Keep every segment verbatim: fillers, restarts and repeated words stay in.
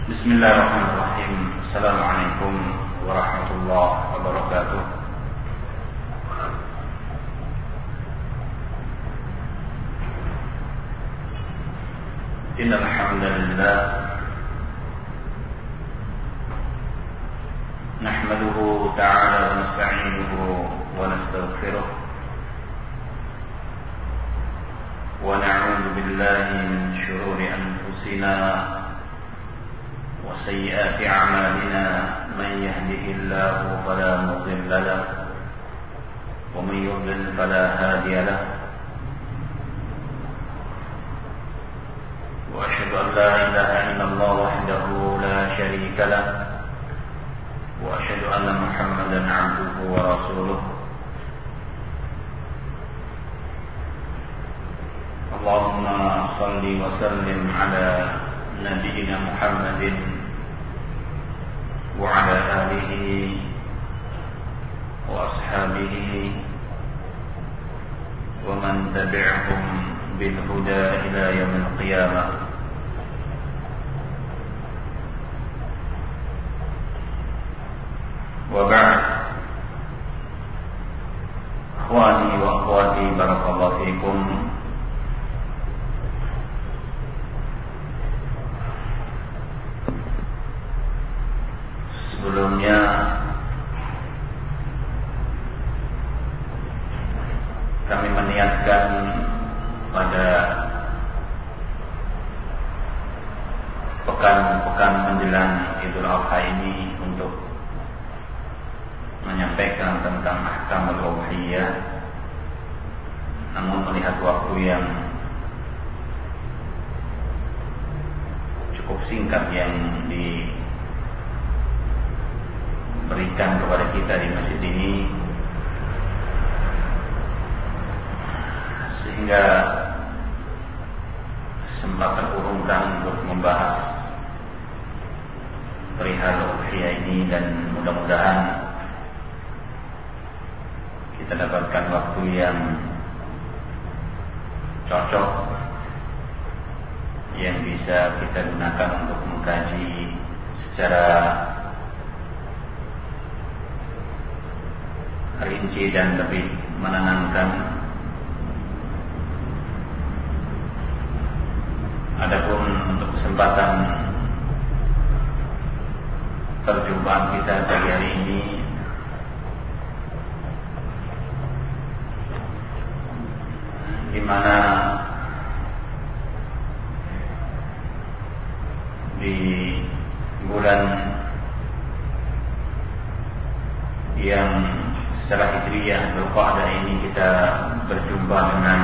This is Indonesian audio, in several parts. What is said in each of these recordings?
Bismillahirrahmanirrahim. Assalamualaikum warahmatullahi wabarakatuh. Innal hamdalillah nahmaduhu ta'ala wa nasta'inuhu wa nastaghfiruh wa na'udzu billahi min shururi anfusina وسيئات أعمالنا من يهده الله فلا مضل له ومن يضلل فلا هادي له وأشهد أن لا إله إلا الله وحده لا شريك له وأشهد أن محمدا عبده ورسوله اللهم صل وسلم على نبينا محمد وعلى آله وأصحابه ومن تبعهم بالهدى إلى يوم القيامة. وبعد، إخواني وأخواتي بارك الله فيكم. Sebelumnya kami meniatkan pada pekan-pekan menjelang Idul Adha ini untuk menyampaikan tentang ahkam al-udhiyah. Namun melihat waktu yang cukup singkat yang di berikan kepada kita di masjid ini, sehingga sempat terurungkan untuk membahas perihal udhiyah ini, dan mudah-mudahan kita dapatkan waktu yang cocok yang bisa kita gunakan untuk mengkaji secara rinci dan lebih menenangkan. Adapun untuk kesempatan perjumpaan kita pagi hari ini, di mana di bulan yang secara hijriyah Dzulqa'dah ini kita berjumpa dengan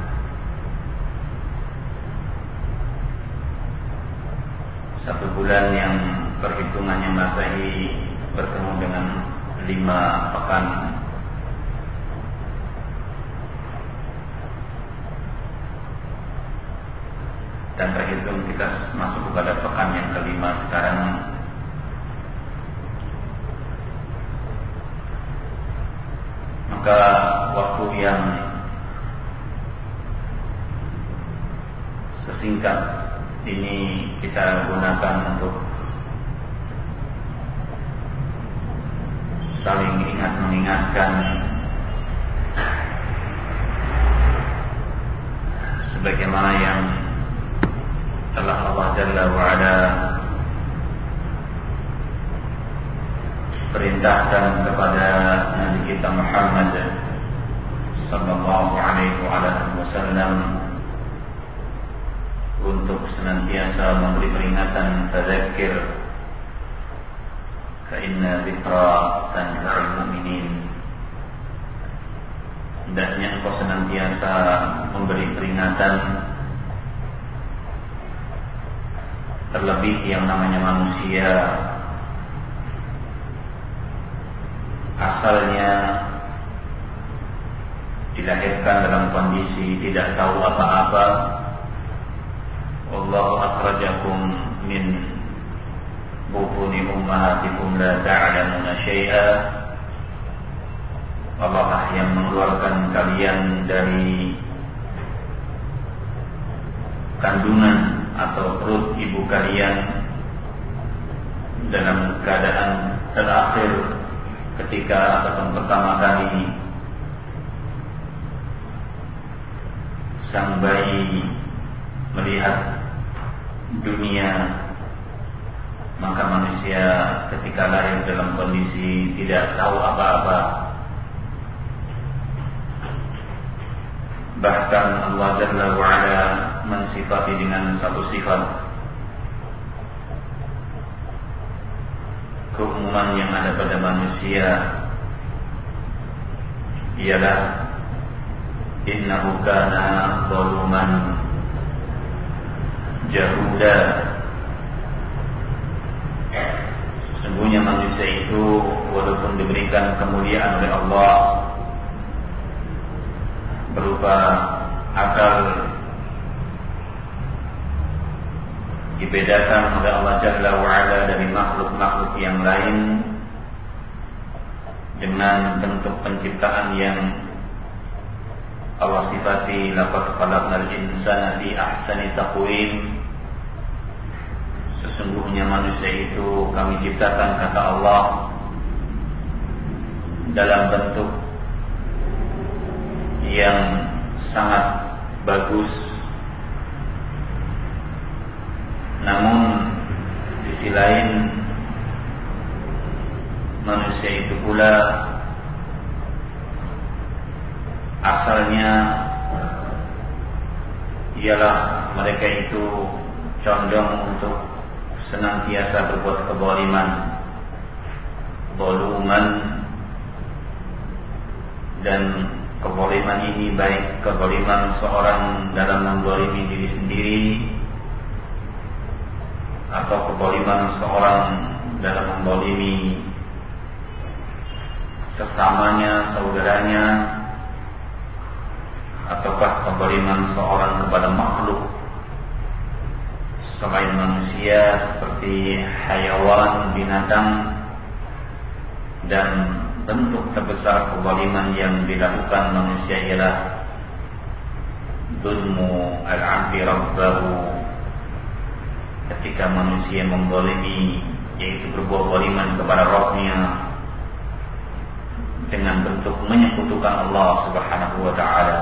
satu bulan yang perhitungannya Masehi bertemu dengan lima pekan. Dan terhitung kita masuk kepada pekan yang kelima sekarang. Maka waktu yang sesingkat ini kita gunakan untuk saling ingat mengingatkan sebagaimana yang telah Allah Jalla wa'ala perintahkan kepada Nabi kita Muhammad sallallahu alaihi wasallam untuk senantiasa memberi peringatan, tadzakir fa inna dzikra tanfa'ul mu'minin. Hendaknya engkau senantiasa memberi peringatan, terlebih yang namanya manusia asalnya dilahirkan dalam kondisi tidak tahu apa-apa. Wallahu akhrajakum min butuni ummahatikum la ta'lamuna syai'a. Allah yang mengeluarkan kalian dari kandungan atau perut ibu kalian dalam keadaan terakhir ketika ataupun pertama kali sang bayi melihat dunia, maka manusia ketika lahir dalam kondisi tidak tahu apa-apa. Bahkan Allah Jalla wa'ala mensifati dengan satu sifat keumuman yang ada pada manusia, ialah innahu kana zaluman jahuda. Sesungguhnya manusia itu walaupun diberikan kemuliaan oleh Allah berupa akal, dibedakan oleh Allah Jalla wa'ala dari makhluk-makhluk yang lain dengan bentuk penciptaan yang Allah sifati, laqad khalaqnal insana fi ahsani taqwim. Sesungguhnya manusia itu kami ciptakan, kata Allah, dalam bentuk yang sangat bagus. Namun di sisi lain manusia itu pula asalnya ialah mereka itu condong untuk senantiasa berbuat kezaliman, zaluman, dan kezaliman ini baik kezaliman seorang dalam menzalimi diri sendiri atau kezaliman seorang dalam menzalimi sesamanya, saudaranya, ataukah kezaliman seorang kepada makhluk selain manusia seperti hayawan, binatang. Dan bentuk terbesar kezaliman yang dilakukan manusia ialah dzulmu al-'abdi rabbahu, ketika manusia menzalimi, yaitu berbuat zaliman kepada Rabb-Nya dengan bentuk menyekutukan Allah Subhanahu wa ta'ala.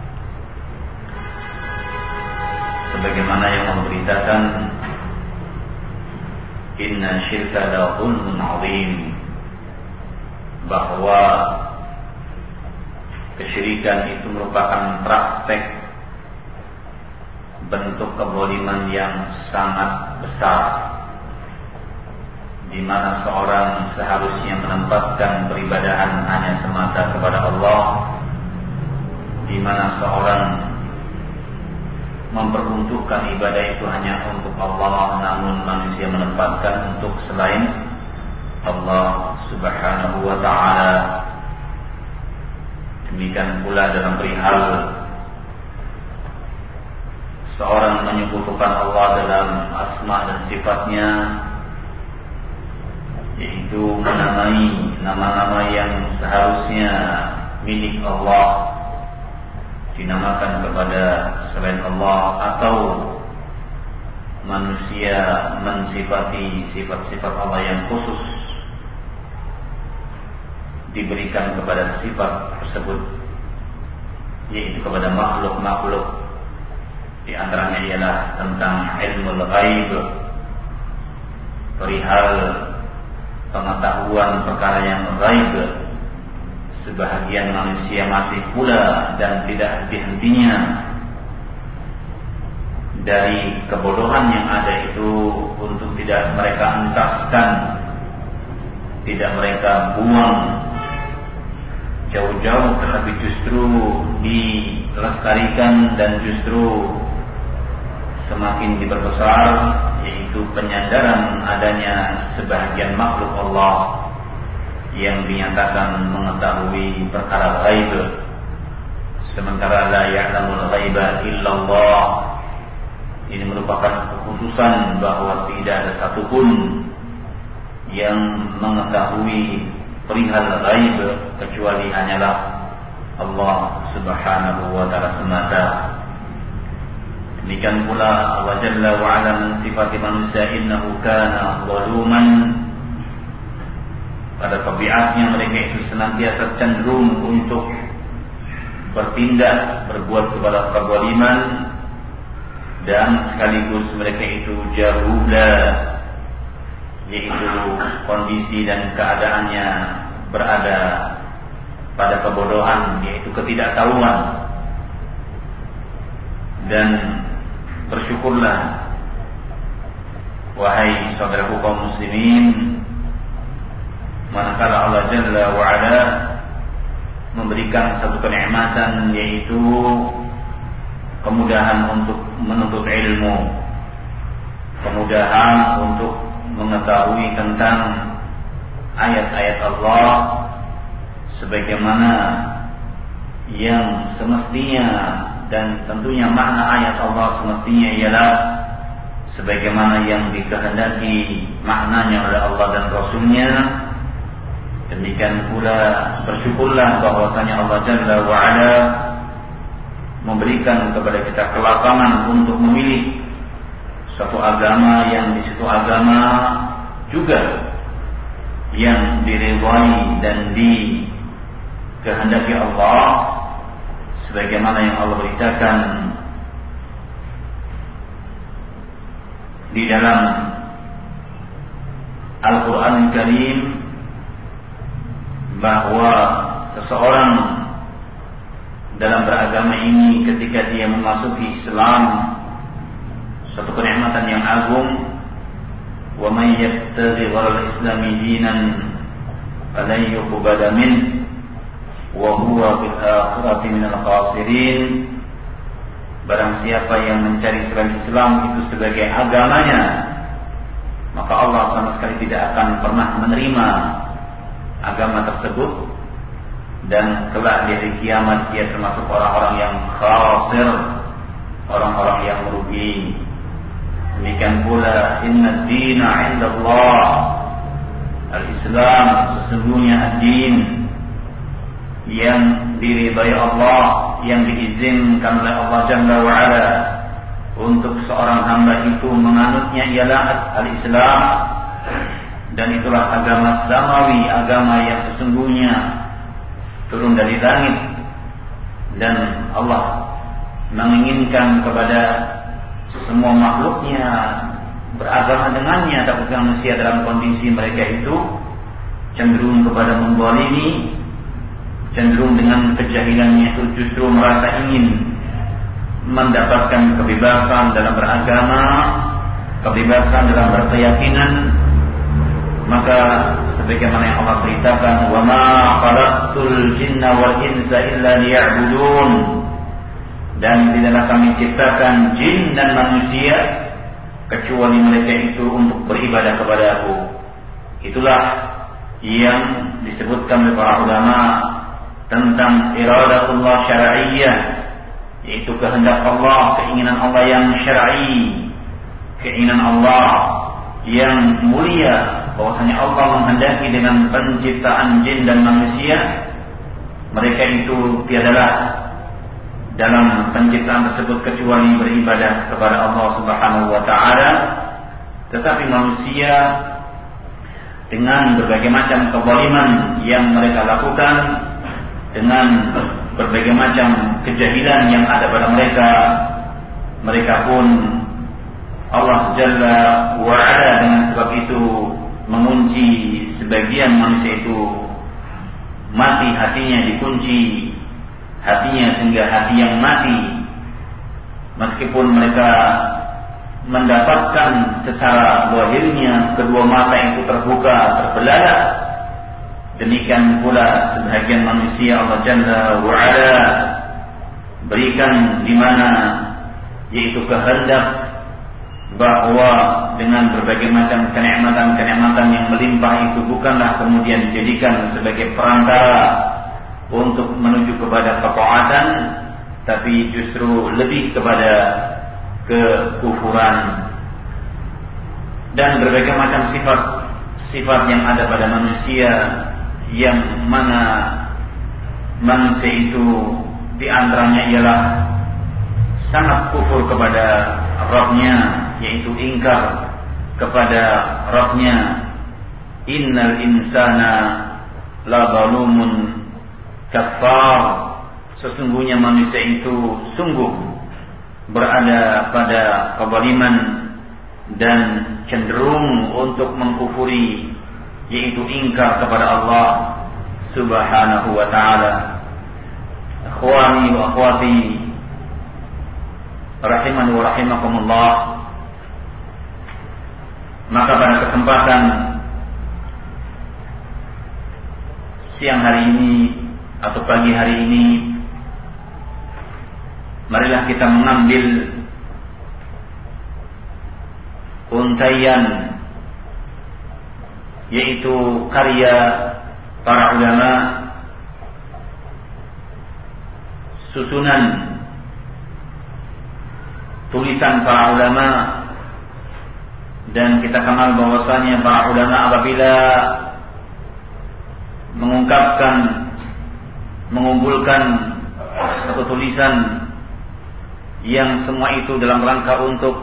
Sebagaimana yang memberitakan, inna syirka la zulmun 'azim, bahwa kesyirikan itu merupakan praktek bentuk kezaliman yang sangat besar, di mana seorang seharusnya menempatkan peribadahan hanya semata kepada Allah, di mana seorang memperuntukkan ibadah itu hanya untuk Allah, namun manusia menempatkan untuk selain Allah Subhanahu wa ta'ala. Demikian pula dalam perihal seorang menyekutukan Allah dalam asma dan sifatnya, yaitu menamai nama-nama yang seharusnya milik Allah dinamakan kepada selain Allah, atau manusia mensifati sifat-sifat Allah yang khusus diberikan kepada sifat tersebut, yaitu kepada makhluk-makhluk. Di antaranya ialah tentang ilmu ghaib, perihal pengetahuan perkara yang ghaib. Sebahagian manusia masih pula dan tidak henti-hentinya dari kebodohan yang ada itu untuk tidak mereka entaskan, tidak mereka buang jauh-jauh, tetapi justru dilestarikan dan justru semakin diperbesar, yaitu penyadaran adanya sebahagian makhluk Allah yang dinyatakan mengetahui perkara ghaib, sementara la ya'lamul ghaiba illallah. Ini merupakan kekhususan bahwa tidak ada satupun yang mengetahui perihal ghaib kecuali hanyalah Allah Subhanahu wa ta'ala semata. Demikian pula Allah Jalla wa Ala mensifati manusia innahu kana zaluman. Pada tabiatnya mereka itu senantiasa cenderung untuk bertindak, berbuat kepada kezaliman, dan sekaligus mereka itu jahula, yaitu kondisi dan keadaannya berada pada kebodohan, yaitu ketidaktahuan. Dan bersyukurlah wahai saudaraku kaum muslimin, manakala Allah Jalla wa Ala memberikan satu kenikmatan, yaitu kemudahan untuk menuntut ilmu, kemudahan untuk mengetahui tentang ayat-ayat Allah sebagaimana yang semestinya, dan tentunya makna ayat Allah semestinya ialah sebagaimana yang dikehendaki maknanya oleh Allah dan Rasulnya. Demikian pula bersyukurlah bahwasanya Allah Jalla wa Ala memberikan kepada kita kelapangan untuk memilih suatu agama yang di situ agama juga yang diridhai dan dikehendaki Allah, sebagaimana yang Allah beritakan di dalam Al-Quran Karim bahwa seseorang dalam beragama ini ketika dia memasuki Islam, suatu kenikmatan yang agung. Wa may yabtaghi ghayra al-islami dinan falan yuqbala minhu wa huwa bil akhirati minal khasirin. Barang siapa yang mencari selain Islam itu sebagai agamanya, maka Allah sama sekali tidak akan pernah menerima agama tersebut, dan kelak di hari kiamat dia termasuk orang-orang yang khasir, orang-orang yang merugi. Demikian pula inna dina 'inda Allah al-Islam, sesungguhnya ad-din yang diridai Allah, yang diizinkan oleh Allah Jalla wa Ala untuk seorang hamba itu menganutnya ialah al-Islam, dan itulah agama samawi, agama yang sesungguhnya turun dari langit, dan Allah menginginkan kepada semua makhluknya beragama dengannya. Tapi manusia dalam kondisi mereka itu cenderung kepada menzalimi, cenderung dengan kejahilannya itu justru merasa ingin mendapatkan kebebasan dalam beragama, kebebasan dalam berkeyakinan. Maka sebagaimana yang Allah beritakan, wa ma khalaqtul jinna wal insa illa liya'budun, dan tidaklah kami ciptakan jin dan manusia kecuali mereka itu untuk beribadah kepada Aku. Itulah yang disebutkan oleh para ulama tentang iradatullah syar'iyyah, yaitu kehendak Allah, keinginan Allah yang syar'i, keinginan Allah yang mulia, bahwasanya Allah menghendaki dengan penciptaan jin dan manusia mereka itu tiadalah dalam penciptaan tersebut kecuali beribadah kepada Allah Subhanahu wa taala. Tetapi manusia dengan berbagai macam kezaliman yang mereka lakukan, dengan berbagai macam kejahilan yang ada pada mereka, mereka pun Allah Jalla wa Ala dengan sebab itu mengunci sebagian manusia itu, mati hatinya, dikunci hatinya sehingga hati yang mati, meskipun mereka mendapatkan secara zahirnya kedua mata itu terbuka, terbelalak. Demikian pula sebagian manusia Allah Jalla wa Ala berikan di mana, yaitu kehendak bahwa dengan berbagai macam kenikmatan-kenikmatan yang melimpah itu bukanlah kemudian dijadikan sebagai perantara untuk menuju kepada ketaatan, tapi justru lebih kepada kekufuran. Dan berbagai macam sifat-sifat yang ada pada manusia, yang mana manusia itu diantaranya ialah sangat kufur kepada Rabbnya, yaitu ingkar kepada Rabbnya. Innal insana la zalumun kafar, sesungguhnya manusia itu sungguh berada pada kezaliman dan cenderung untuk mengkufuri, yaitu ingkar kepada Allah Subhanahu wa ta'ala. Akhwani wa akhwati rahimani wa rahimakumullah, maka pada kesempatan siang hari ini atau pagi hari ini, marilah kita mengambil untaian, yaitu karya para ulama, susunan tulisan para ulama. Dan kita kenal bahwasanya para ulama apabila mengungkapkan, mengumpulkan satu tulisan yang semua itu dalam rangka untuk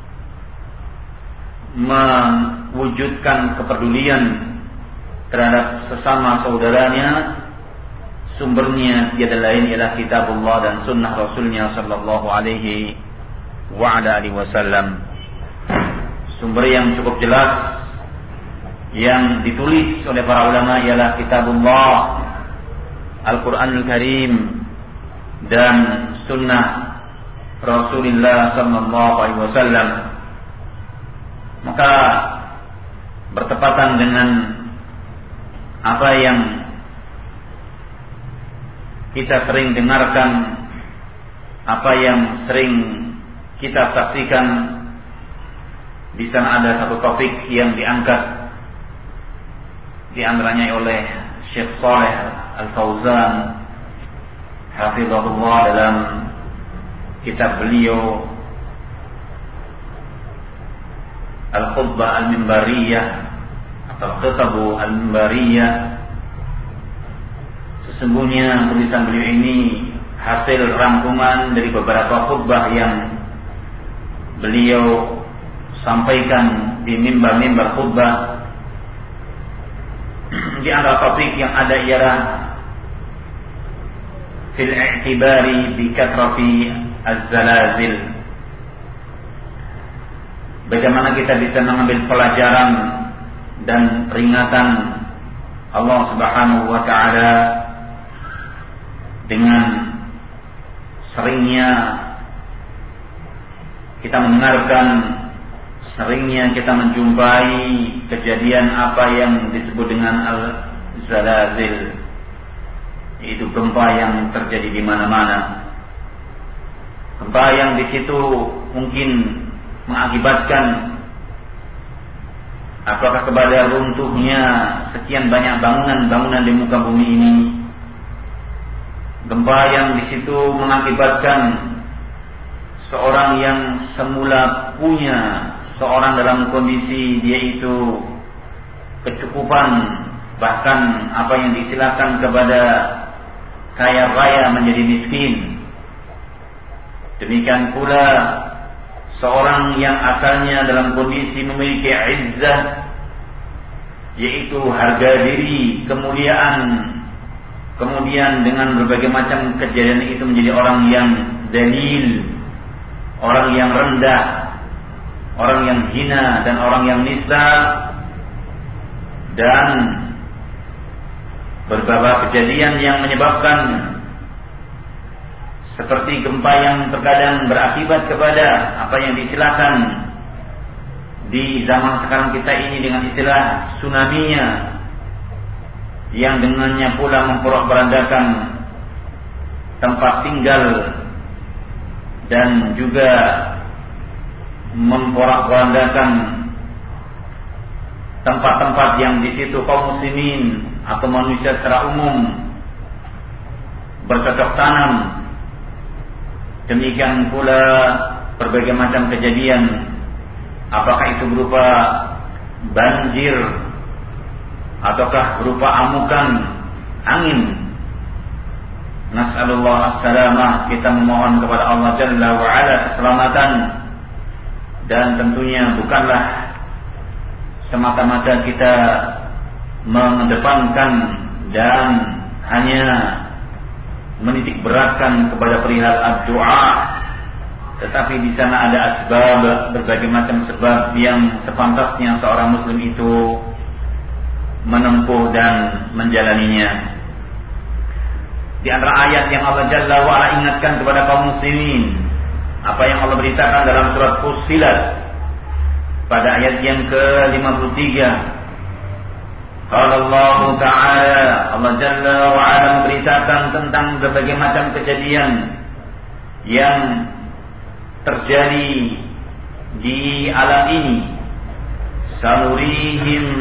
mewujudkan kepedulian terhadap sesama saudaranya, sumbernya tiada lain ialah kitabullah dan sunnah Rasulnya sallallahu alaihi wa ala alihi wasallam. Sumber yang cukup jelas yang ditulis oleh para ulama ialah kitabullah, Al-Quranul Karim, dan sunnah Rasulullah sallallahu alaihi wasallam. Maka bertepatan dengan apa yang kita sering dengarkan, apa yang sering kita saksikan, di sana ada satu topik yang diangkat di antaranya oleh Syekh Shalih Al-Fauzan hafizahullah dalam kitab beliau Al-Khutbah Al-Mimbariyah atau Khitabu Al-Mimbariyah. Sesungguhnya tulisan beliau ini hasil rangkuman dari beberapa khutbah yang beliau sampaikan di mimbar-mimbar khutbah. Di antara topik yang ada ialah fil i'tibari bi kathrati az-zalazil, bagaimana kita bisa mengambil pelajaran dan peringatan Allah Subhanahu wa ta'ala dengan seringnya kita mendengarkan, seringnya kita menjumpai kejadian apa yang disebut dengan al-zalazil, yaitu gempa yang terjadi di mana-mana. Gempa yang di situ mungkin mengakibatkan apakah kepada runtuhnya sekian banyak bangunan-bangunan di muka bumi ini. Gempa yang di situ mengakibatkan seorang yang semula punya, seorang dalam kondisi dia itu kecukupan, bahkan apa yang diistilahkan kepada kaya raya menjadi miskin. Demikian pula seorang yang asalnya dalam kondisi memiliki izzah, yaitu harga diri, kemuliaan, kemudian dengan berbagai macam kejadian itu menjadi orang yang dalil, orang yang rendah, orang yang hina, dan orang yang nista, dan beberapa kejadian yang menyebabkan seperti gempa yang terkadang berakibat kepada apa yang diistilahkan di zaman sekarang kita ini dengan istilah tsunami-nya, yang dengannya pula memporak-porandakan tempat tinggal dan juga memporak-porandakan tempat-tempat yang di situ kaum muslimin atau manusia secara umum bercocok tanam. Demikian pula berbagai macam kejadian, apakah itu berupa banjir ataukah berupa amukan angin Nas'alullah as-salamah, kita memohon kepada Allah Jalla wa Ala keselamatan. Dan tentunya bukanlah semata-mata kita mengedepankan dan hanya menitik beratkan kepada perihal ad-du'a, tetapi di sana ada asbab, berbagai macam sebab yang sepantasnya seorang muslim itu menempuh dan menjalaninya. Di antara ayat yang Allah Jalla wa Ala ingatkan kepada kaum muslimin, apa yang Allah beritakan dalam surat Fussilat pada ayat yang ke lima puluh tiga. Qala Allah Ta'ala, Allah Jalla wa Ala memberitakan tentang berbagai macam kejadian yang terjadi di alam ini. Sanurihim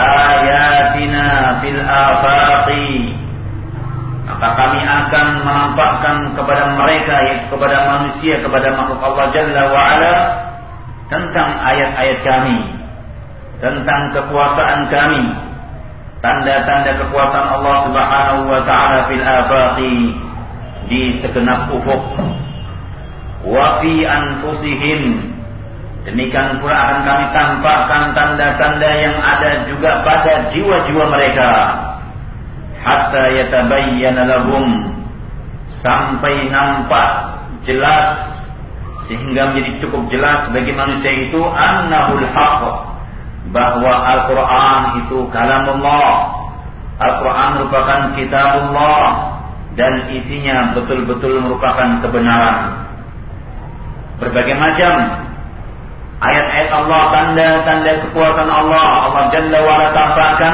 ayatina fil afaqi, maka kami akan menampakkan kepada mereka, yaitu kepada manusia, kepada makhluk Allah Jalla wa Ala, tentang ayat-ayat kami, tentang kekuasaan kami, tanda-tanda kekuasaan Allah Subhanahu wa Ta'ala fil afaqi, di segenap ufuk. Wa fi anfusihim, demikian pula akan kami tampakkan tanda-tanda yang ada juga pada jiwa-jiwa mereka. Hatta yatabayyana lahum, sampai nampak jelas, sehingga menjadi cukup jelas bagi manusia itu annahul haqq, bahwa Al-Quran itu kalamullah, Al-Quran merupakan kitabullah, dan isinya betul-betul merupakan kebenaran. Berbagai macam ayat-ayat Allah, tanda-tanda kekuasaan Allah, Allah Jalla wa Ala tampakkan,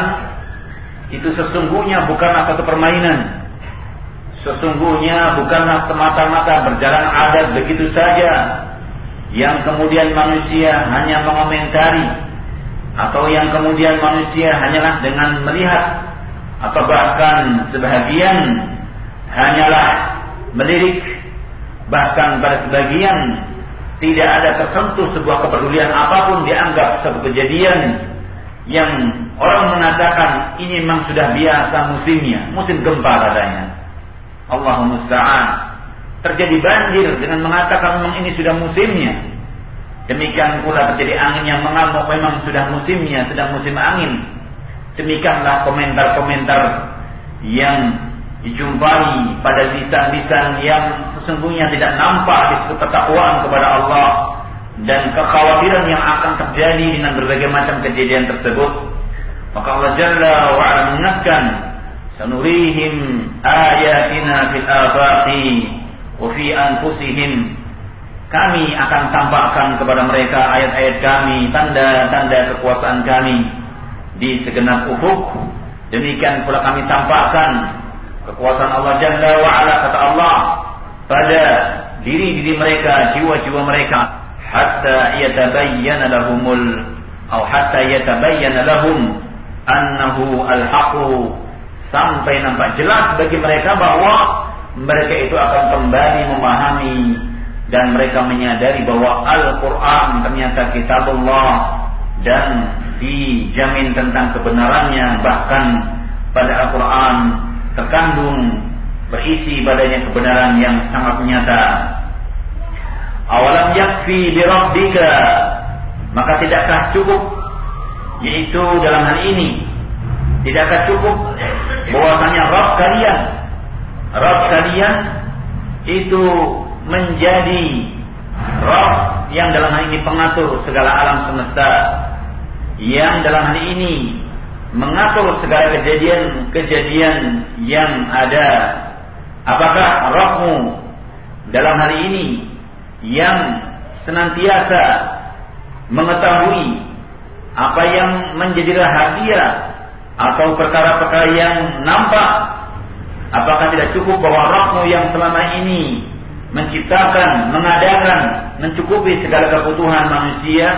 itu sesungguhnya bukanlah satu permainan, sesungguhnya bukanlah semata-mata berjalan adat begitu saja, yang kemudian manusia hanya mengomentari, atau yang kemudian manusia hanyalah dengan melihat, atau bahkan sebahagian hanyalah melirik, bahkan pada sebagian tidak ada tersentuh sebuah kepedulian apapun, dianggap satu kejadian yang orang mengatakan ini memang sudah biasa musimnya, musim gempa katanya. Allahumma musta'an. Terjadi banjir dengan mengatakan memang ini sudah musimnya. Demikian pula terjadi angin yang mengamuk, memang sudah musimnya, sedang musim angin. Demikianlah komentar-komentar yang dijumpai pada lisan-lisan yang sesungguhnya tidak nampak di ketakwaan kepada Allah dan kekhawatiran yang akan terjadi dengan berbagai macam kejadian tersebut. Maka Allah Jalla wa Ala mengingatkan, sanurihim ayatina fil afaqi wa fi anfusihim, kami akan tampakkan kepada mereka ayat-ayat kami, tanda-tanda kekuasaan kami di segenap ufuk. Demikian pula kami tampakkan kekuasaan Allah Jalla wa Ala, kata Allah, pada diri-diri mereka, jiwa-jiwa mereka, hatta yatabayyana lahumul atau hatta yatabayyana lahum annahu al-haqqu, sampai nampak jelas bagi mereka bahwa mereka itu akan kembali memahami dan mereka menyadari bahwa Al-Quran ternyata kitabullah dan dijamin tentang kebenarannya. Bahkan pada Al-Quran terkandung, berisi padanya kebenaran yang sangat nyata. Awalam yakfi bi rabbika, maka tidakkah cukup, yaitu dalam hal ini tidakkah cukup bahwasanya Rabb kalian, Rabb kalian itu menjadi Rabb yang dalam hal ini pengatur segala alam semesta, yang dalam hal ini mengatur segala kejadian-kejadian yang ada. Apakah Rabbmu dalam hal ini yang senantiasa mengetahui apa yang menjadi rahasia atau perkara-perkara yang nampak? Apakah tidak cukup bahwa Rabbmu yang selama ini menciptakan, mengadakan, mencukupi segala kebutuhan manusia?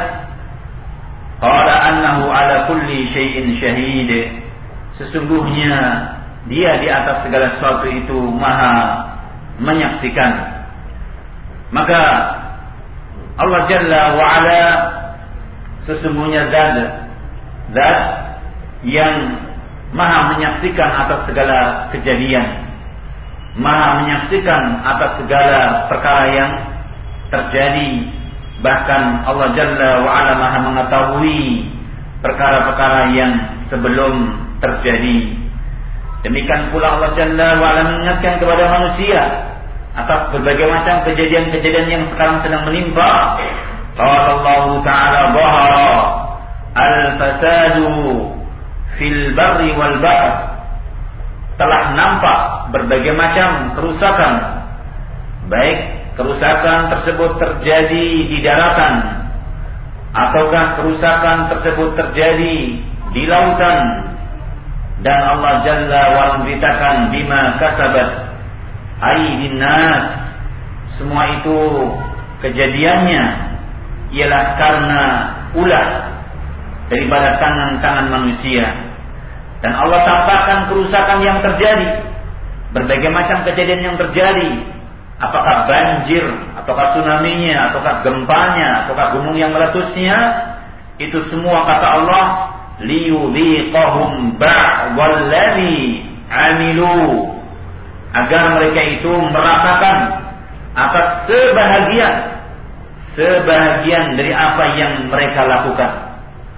Qala annahu ala kulli syai'in syahid, sesungguhnya dia di atas segala sesuatu itu maha menyaksikan. Maka Allah Jalla wa Ala sesungguhnya zat zat yang maha menyaksikan atas segala kejadian. Maha menyaksikan atas segala perkara yang terjadi. Bahkan Allah Jalla wa'ala Maha mengetahui perkara-perkara yang sebelum terjadi. Demikian pula Allah Jalla wa'ala mengingatkan kepada manusia atas berbagai macam kejadian-kejadian yang sekarang sedang menimpa. Qala Allah Ta'ala dhahara al-fasadu fil barri wal bahr. Telah nampak berbagai macam kerusakan, baik kerusakan tersebut terjadi di daratan ataukah kerusakan tersebut terjadi di lautan. Dan Allah Jalla wa'ala memberitakan bima kasabat aydin nas. Semua itu kejadiannya ialah karena ulah daripada tangan-tangan manusia. Dan Allah tampakkan kerusakan yang terjadi, berbagai macam kejadian yang terjadi, apakah banjir, ataukah tsunami-nya, ataukah gempanya, ataukah gunung yang meletusnya. Itu semua kata Allah, liyudhiqahum ba'dalladzi amilu, agar mereka itu merasakan atas sebahagian sebahagian dari apa yang mereka lakukan.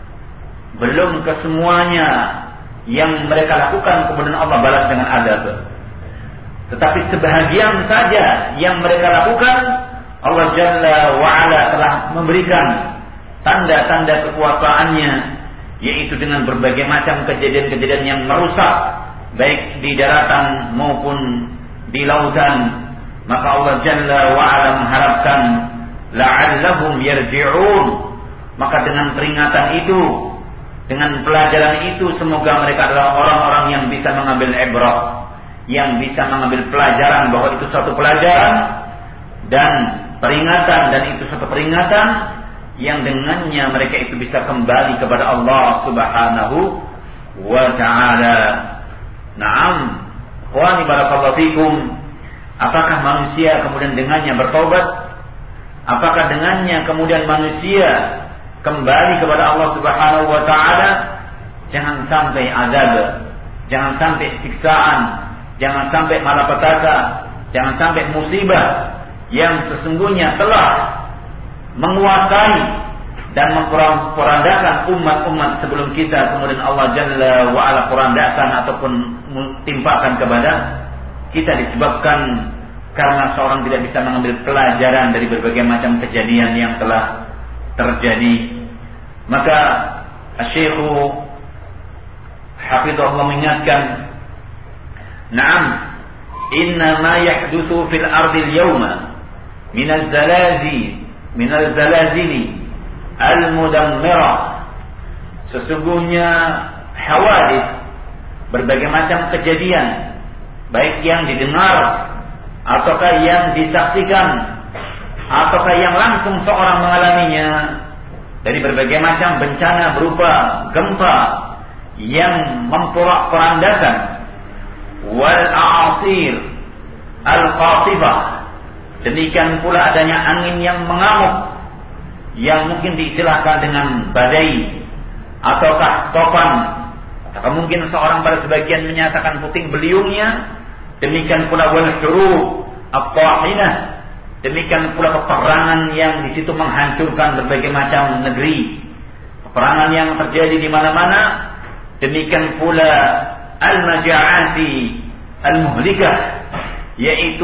Belum kesemuanya yang mereka lakukan kemudian Allah balas dengan azab, tetapi sebahagian saja yang mereka lakukan, Allah Jalla wa'ala telah memberikan tanda-tanda kekuasaannya, yaitu dengan berbagai macam kejadian-kejadian yang merusak baik di daratan maupun di lautan. Maka Allah Jalla wa'ala mengharapkan la'allahum yarji'un, maka dengan peringatan itu, dengan pelajaran itu, semoga mereka adalah orang-orang yang bisa mengambil ibrah, yang bisa mengambil pelajaran, bahwa itu suatu pelajaran dan peringatan, dan itu suatu peringatan yang dengannya mereka itu bisa kembali kepada Allah Subhanahu wa ta'ala. Naam, ikhwani barakallahu fikum. Apakah manusia kemudian dengannya bertobat? Apakah dengannya kemudian manusia kembali kepada Allah Subhanahu wa ta'ala? Jangan sampai azab, jangan sampai siksaan, jangan sampai malapetaka, jangan sampai musibah yang sesungguhnya telah menguasai dan memporandakan umat-umat sebelum kita, kemudian Allah Jalla wa'ala porandakan ataupun timpakan kepada kita, disebabkan karena seorang tidak bisa mengambil pelajaran dari berbagai macam kejadian yang telah terjadi. Maka Syekh Hafizahullah mengingatkan, "Na'am, inna ma yahdutsu fil ardi al-yawma min az-zalazil min az-zalazili al-mudammira." Sesungguhnya hawadits, berbagai macam kejadian, baik yang didengar ataukah yang disaksikan ataukah yang langsung seorang mengalaminya, dari berbagai macam bencana berupa gempa yang memporak-porandakan, wal a'asir al-qatifah, demikian pula adanya angin yang mengamuk yang mungkin diistilahkan dengan badai ataukah topan, atau mungkin seorang pada sebagian menyatakan puting beliungnya. Demikian pula wal hurub at-tahinah, demikian pula peperangan yang di situ menghancurkan berbagai macam negeri, peperangan yang terjadi di mana-mana. Demikian pula al-maja'ati al-muhlikah, yaitu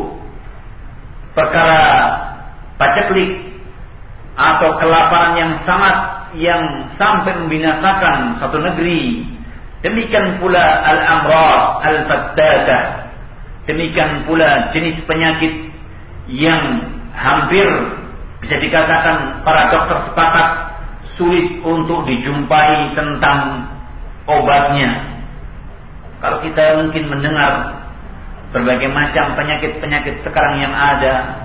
perkara paceklik atau kelaparan yang sangat yang sampai membinasakan satu negeri. Demikian pula al-amrad al-fattatah, demikian pula jenis penyakit yang hampir bisa dikatakan para dokter sepakat sulit untuk dijumpai tentang obatnya. Kalau kita mungkin mendengar berbagai macam penyakit-penyakit sekarang yang ada,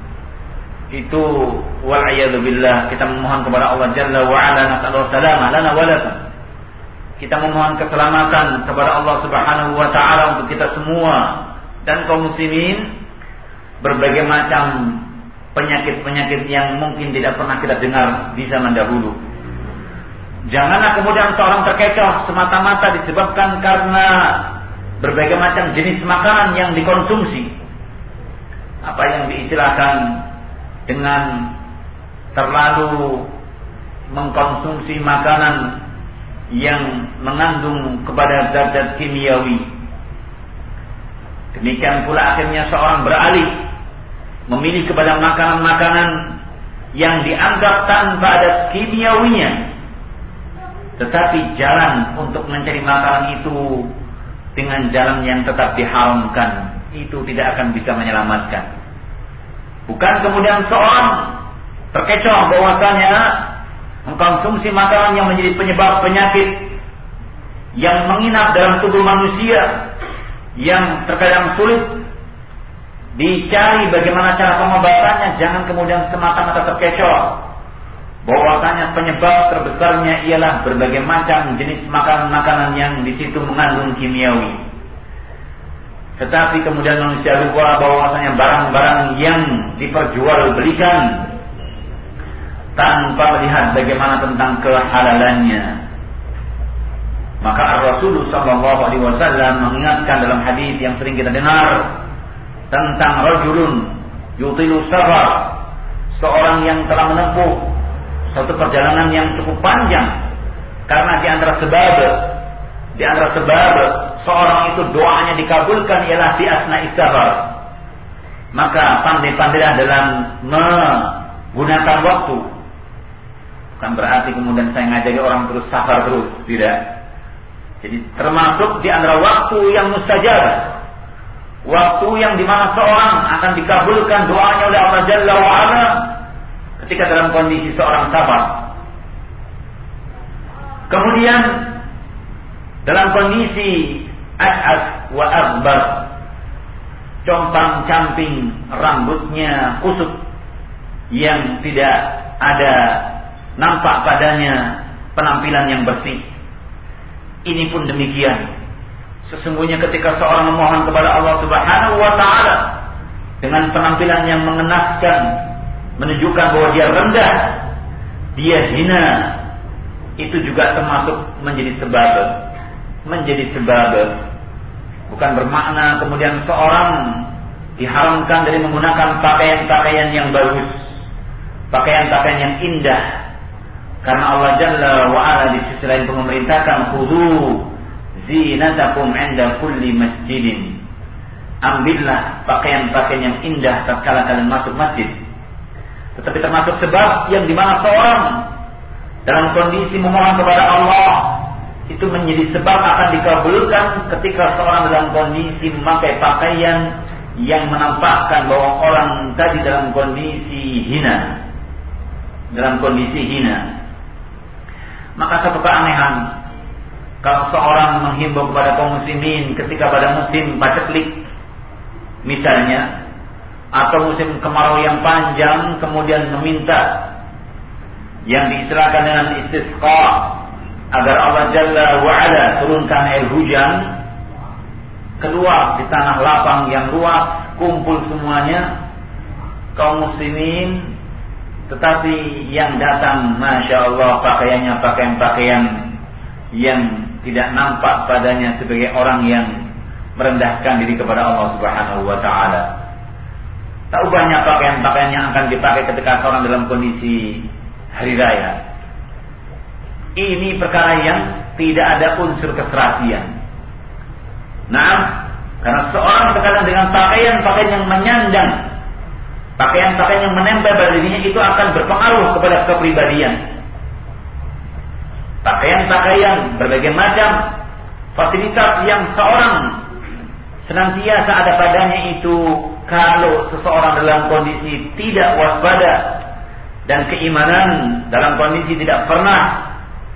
itu wal'iyadzubillah, kita memohon kepada Allah Jalla wa'ala, nas'alullah salamah lana wa lakum. Kita memohon keselamatan kepada Allah Subhanahu wa ta'ala untuk kita semua dan kaum muslimin. Berbagai macam penyakit-penyakit yang mungkin tidak pernah kita dengar di zaman dahulu. Janganlah kemudian seorang terkecoh semata-mata disebabkan karena berbagai macam jenis makanan yang dikonsumsi, apa yang diistilahkan dengan terlalu mengkonsumsi makanan yang mengandung kepada zat-zat kimiawi. Demikian pula akhirnya seorang beralih memilih kepada makanan-makanan yang dianggap tanpa ada kimiawinya, tetapi jalan untuk mencari makanan itu dengan jalan yang tetap diharamkan, itu tidak akan bisa menyelamatkan. Bukan kemudian seorang terkecoh bahwasanya mengkonsumsi makanan yang menjadi penyebab penyakit yang menginap dalam tubuh manusia, yang terkadang sulit dicari bagaimana cara pengobatannya. Jangan kemudian semata-mata terkecoh bahwasanya penyebab terbesarnya ialah berbagai macam jenis makanan-makanan yang di situ mengandung kimiawi. Tetapi kemudian manusia lupa bahwasanya barang-barang yang diperjualbelikan tanpa melihat bagaimana tentang kehalalannya. Maka Rasulullah sallallahu alaihi wasallam mengingatkan dalam hadis yang sering kita dengar tentang rajulun yutilu safar, seorang yang telah menempuh satu perjalanan yang cukup panjang, karena di antara sebab di antara sebab seorang itu doanya dikabulkan ialah di asna'i safar. Maka pandai-pandailah dalam menggunakan waktu. Bukan berarti kemudian saya ngajari orang terus safar terus, tidak. Jadi termasuk di antara waktu yang mustajab, waktu yang dimana seorang akan dikabulkan doanya oleh Allah Jalla wa Ala ketika dalam kondisi seorang sabar. Kemudian dalam kondisi as'as wa aghbar, compang-camping, rambutnya kusut, yang tidak ada nampak padanya penampilan yang bersih. Ini pun demikian. Sesungguhnya ketika seorang memohon kepada Allah Subhanahu wa taala dengan penampilan yang mengenaskan, menunjukkan bahwa dia rendah, dia hina, itu juga termasuk menjadi sebab menjadi sebab. Bukan bermakna kemudian seorang diharamkan dari menggunakan pakaian-pakaian yang bagus, pakaian-pakaian yang indah. Karena Allah Jalla wa Ala di sisi lain memerintahkan khudhu zinatakum 'inda kulli masjidin. Ambillah pakaian-pakaian yang indah tatkala kalian masuk masjid. Tetapi termasuk sebab yang dimana seorang dalam kondisi memohon kepada Allah itu menjadi sebab akan dikabulkan ketika seorang dalam kondisi memakai pakaian yang menampakkan bahwa orang tadi dalam kondisi hina, dalam kondisi hina. Maka satu keanehan kalau seorang menghimbau kepada kaum muslimin ketika pada musim paceklik misalnya, atau musim kemarau yang panjang, kemudian meminta yang diistilahkan dengan istisqa, agar Allah Jalla wa'ala turunkan air hujan, keluar di tanah lapang yang luas, kumpul semuanya kaum muslimin. Tetapi yang datang, Masya Allah, pakaiannya pakaian-pakaian yang tidak nampak padanya sebagai orang yang merendahkan diri kepada Allah Subhanahu wa ta'ala. Tak banyak pakaian-pakaian yang akan dipakai ketika seorang dalam kondisi hari raya. Ini perkara yang tidak ada unsur keserasian. Nah, karena seorang terkadang dengan pakaian-pakaian yang menyandang, pakaian-pakaian yang menempel pada dirinya, itu akan berpengaruh kepada kepribadian. Pakaian-pakaian berbagai macam fasilitas yang seorang senantiasa ada padanya itu, kalau seseorang dalam kondisi tidak waspada dan keimanan dalam kondisi tidak pernah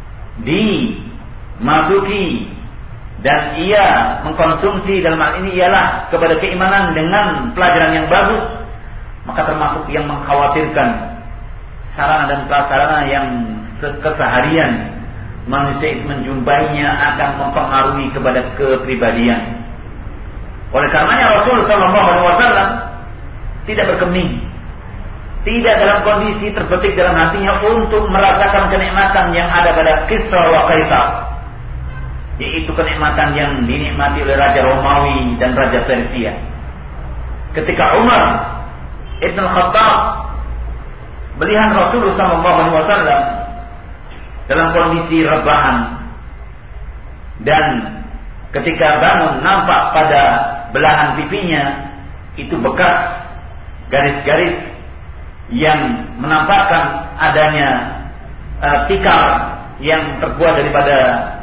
dimasuki, dan ia mengkonsumsi dalam hal ini ialah kepada keimanan dengan pelajaran yang bagus, maka termasuk yang mengkhawatirkan sarana dan prasarana yang keseharian manusia itu menjumpainya akan mempengaruhi kepada kepribadian. Oleh karenanya Rasul sallallahu alaihi wasallam tidak berkeming, tidak dalam kondisi terbetik dalam hatinya untuk merasakan kenikmatan yang ada pada Kisra wa Kaisar. yaitu kenikmatan yang dinikmati oleh Raja Romawi dan Raja Persia. Ketika Umar Ibn Khattab melihat Rasulullah sallallahu alaihi wasallam dalam kondisi rebahan, dan ketika bangun nampak pada belahan pipinya itu bekas garis-garis yang menampakkan adanya uh, tikar yang terbuat daripada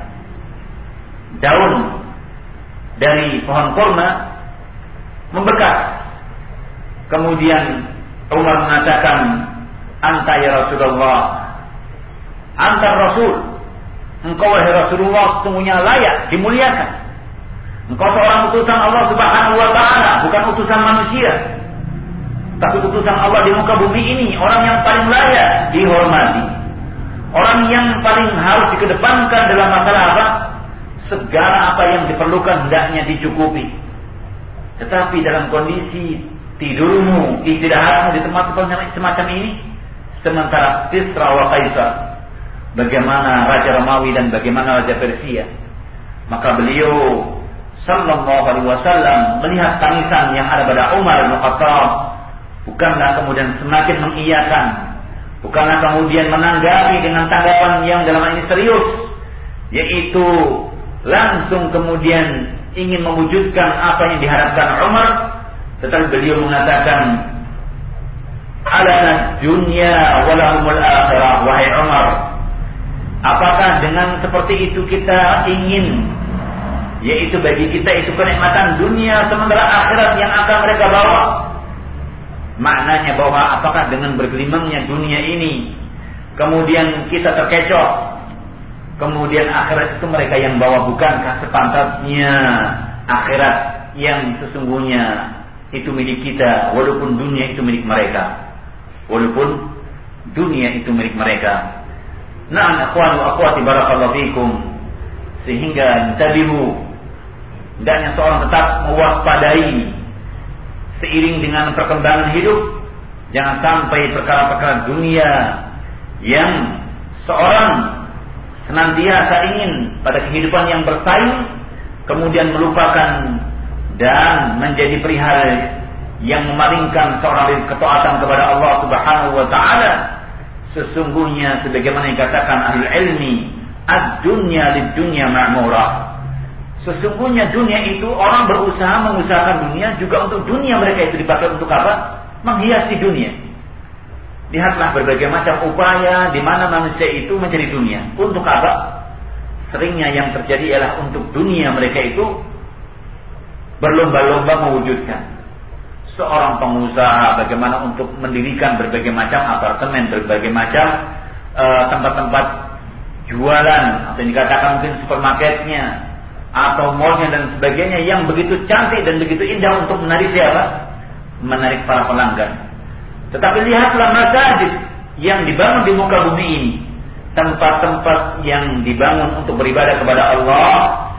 daun dari pohon kurma membekas. Kemudian Umar mengatakan, "Anta ya Rasulullah, anta Rasul, engkau wahai Rasulullah sesungguhnya layak dimuliakan. Engkau seorang utusan Allah Subhanahu wa taala, bukan utusan manusia. Tapi utusan Allah di muka bumi ini, orang yang paling layak dihormati. Orang yang paling harus dikedepankan dalam masalah apa? Segala apa yang diperlukan hendaknya dicukupi. Tetapi dalam kondisi tidurmu, istirahatmu di tempat semacam ini, sementara Kisra wa Kaisar, bagaimana Raja Romawi dan bagaimana Raja Persia, maka beliau sallallahu alaihi wasallam melihat tangisan yang ada pada Umar bin Khattab, bukanlah kemudian semakin mengiyakan, bukanlah kemudian menanggapi dengan tanggapan yang dalam hal ini serius, yaitu langsung kemudian ingin mewujudkan apa yang diharapkan Umar, tetapi beliau mengatakan, alana dunya walahumul akhirah. Wahai Umar, apakah dengan seperti itu kita ingin, yaitu bagi kita itu kenikmatan dunia sementara akhirat yang akan mereka bawa? Maknanya bahwa apakah dengan bergelimangnya dunia ini kemudian kita terkecoh, kemudian akhirat itu mereka yang bawa? Bukankah sepantasnya akhirat yang sesungguhnya itu milik kita, walaupun dunia itu milik mereka, walaupun dunia itu milik mereka. Na'am akhwan wa akhwati barakallahu fikum. Sehingga tabihu, hendaknya seorang tetap mewaspadai seiring dengan perkembangan hidup, jangan sampai perkara-perkara dunia yang seorang senantiasa ingin pada kehidupan yang bersaing, kemudian melupakan dan menjadi perihal yang memalingkan seorang dari ketaatan kepada Allah Subhanahu wa taala. Sesungguhnya sebagaimana yang dikatakan ahli ilmi, ad-dunya lid-dunya ma'murah. Sesungguhnya dunia itu, orang berusaha mengusahakan dunia juga untuk dunia mereka itu dipakai untuk apa? Menghiasi dunia. Lihatlah berbagai macam upaya di mana manusia itu mencari dunia. Untuk apa? Seringnya yang terjadi ialah untuk dunia mereka itu berlomba-lomba mewujudkan. Seorang pengusaha bagaimana untuk mendirikan berbagai macam apartemen, berbagai macam uh, tempat-tempat jualan, atau yang dikatakan mungkin supermarketnya atau mallnya dan sebagainya, yang begitu cantik dan begitu indah untuk menarik siapa? Menarik para pelanggan. Tetapi lihatlah masjid yang dibangun di muka bumi ini, tempat-tempat yang dibangun untuk beribadah kepada Allah,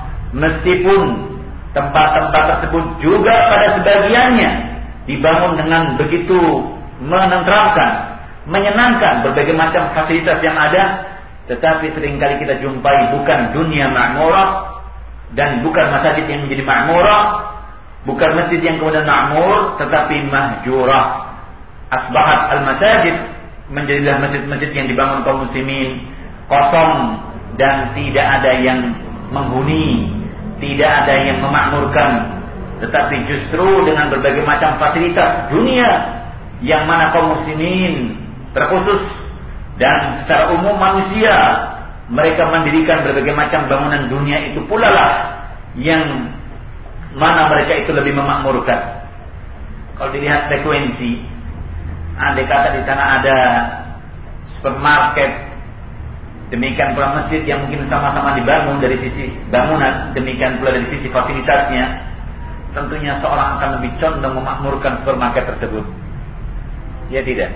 meskipun tempat-tempat tersebut juga pada sebagiannya dibangun dengan begitu menenteramkan, menyenangkan berbagai macam fasilitas yang ada, tetapi seringkali kita jumpai bukan dunia makmurah dan bukan masjid yang menjadi makmurah, bukan masjid yang kemudian makmur, tetapi mahjurah. Asbahat al-masajid, menjadilah masjid-masjid yang dibangun kaum muslimin kosong dan tidak ada yang menghuni, tidak ada yang memakmurkan, tetapi justru dengan berbagai macam fasilitas dunia yang mana kaum muslimin terkhusus dan secara umum manusia, mereka mendirikan berbagai macam bangunan dunia itu pula lah yang mana mereka itu lebih memakmurkan. Kalau dilihat frekuensi, andai kata di sana ada supermarket, demikian pula masjid yang mungkin sama-sama dibangun dari sisi bangunan, demikian pula dari sisi fasilitasnya, tentunya seorang akan lebih condong memakmurkan supermarket tersebut. Ya tidak?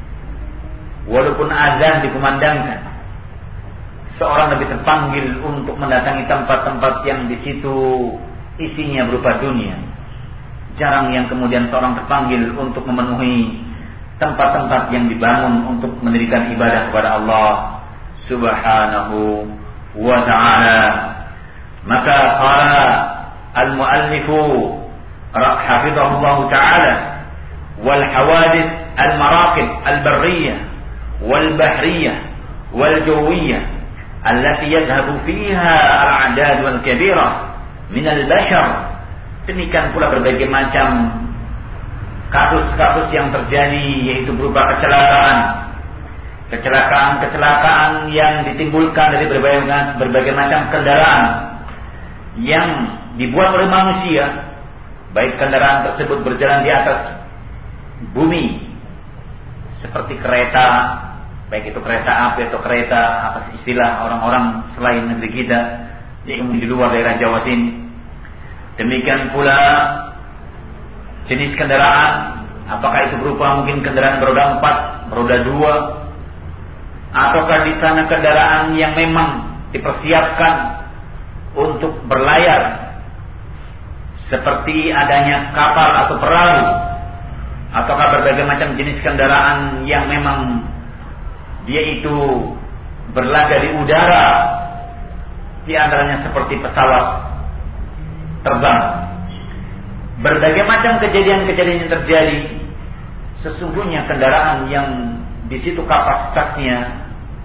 Walaupun azan dikumandangkan, seorang lebih terpanggil untuk mendatangi tempat-tempat yang di situ isinya berupa dunia. Jarang yang kemudian seorang terpanggil untuk memenuhi tempat-tempat yang dibangun untuk mendirikan ibadah kepada Allah Subhanahu wa ta'ala. Maka qala al-muallifu hafizahullah ta'ala wal hawadith al-maraqib al-barriyah wal bahriyah wal jawiyah allati yadhhabu fiha al-a'dad wal kabirah min al-bashar. Demikian pula berbagai macam kasus-kasus yang terjadi, yaitu berupa kecelakaan kecelakaan-kecelakaan yang ditimbulkan dari berbagai, berbagai macam kendaraan yang dibuat oleh manusia, baik kendaraan tersebut berjalan di atas bumi seperti kereta, baik itu kereta api atau kereta atas istilah orang-orang selain negeri kita yang di luar daerah Jawa sini. Demikian pula jenis kendaraan, apakah itu berupa mungkin kendaraan beroda empat, beroda dua, ataukah di sana kendaraan yang memang dipersiapkan untuk berlayar, seperti adanya kapal atau perahu, ataukah berbagai macam jenis kendaraan yang memang dia itu berlaga di udara, di antaranya seperti pesawat terbang. Berbagai macam kejadian-kejadian yang terjadi, sesungguhnya kendaraan yang di situ kapasitasnya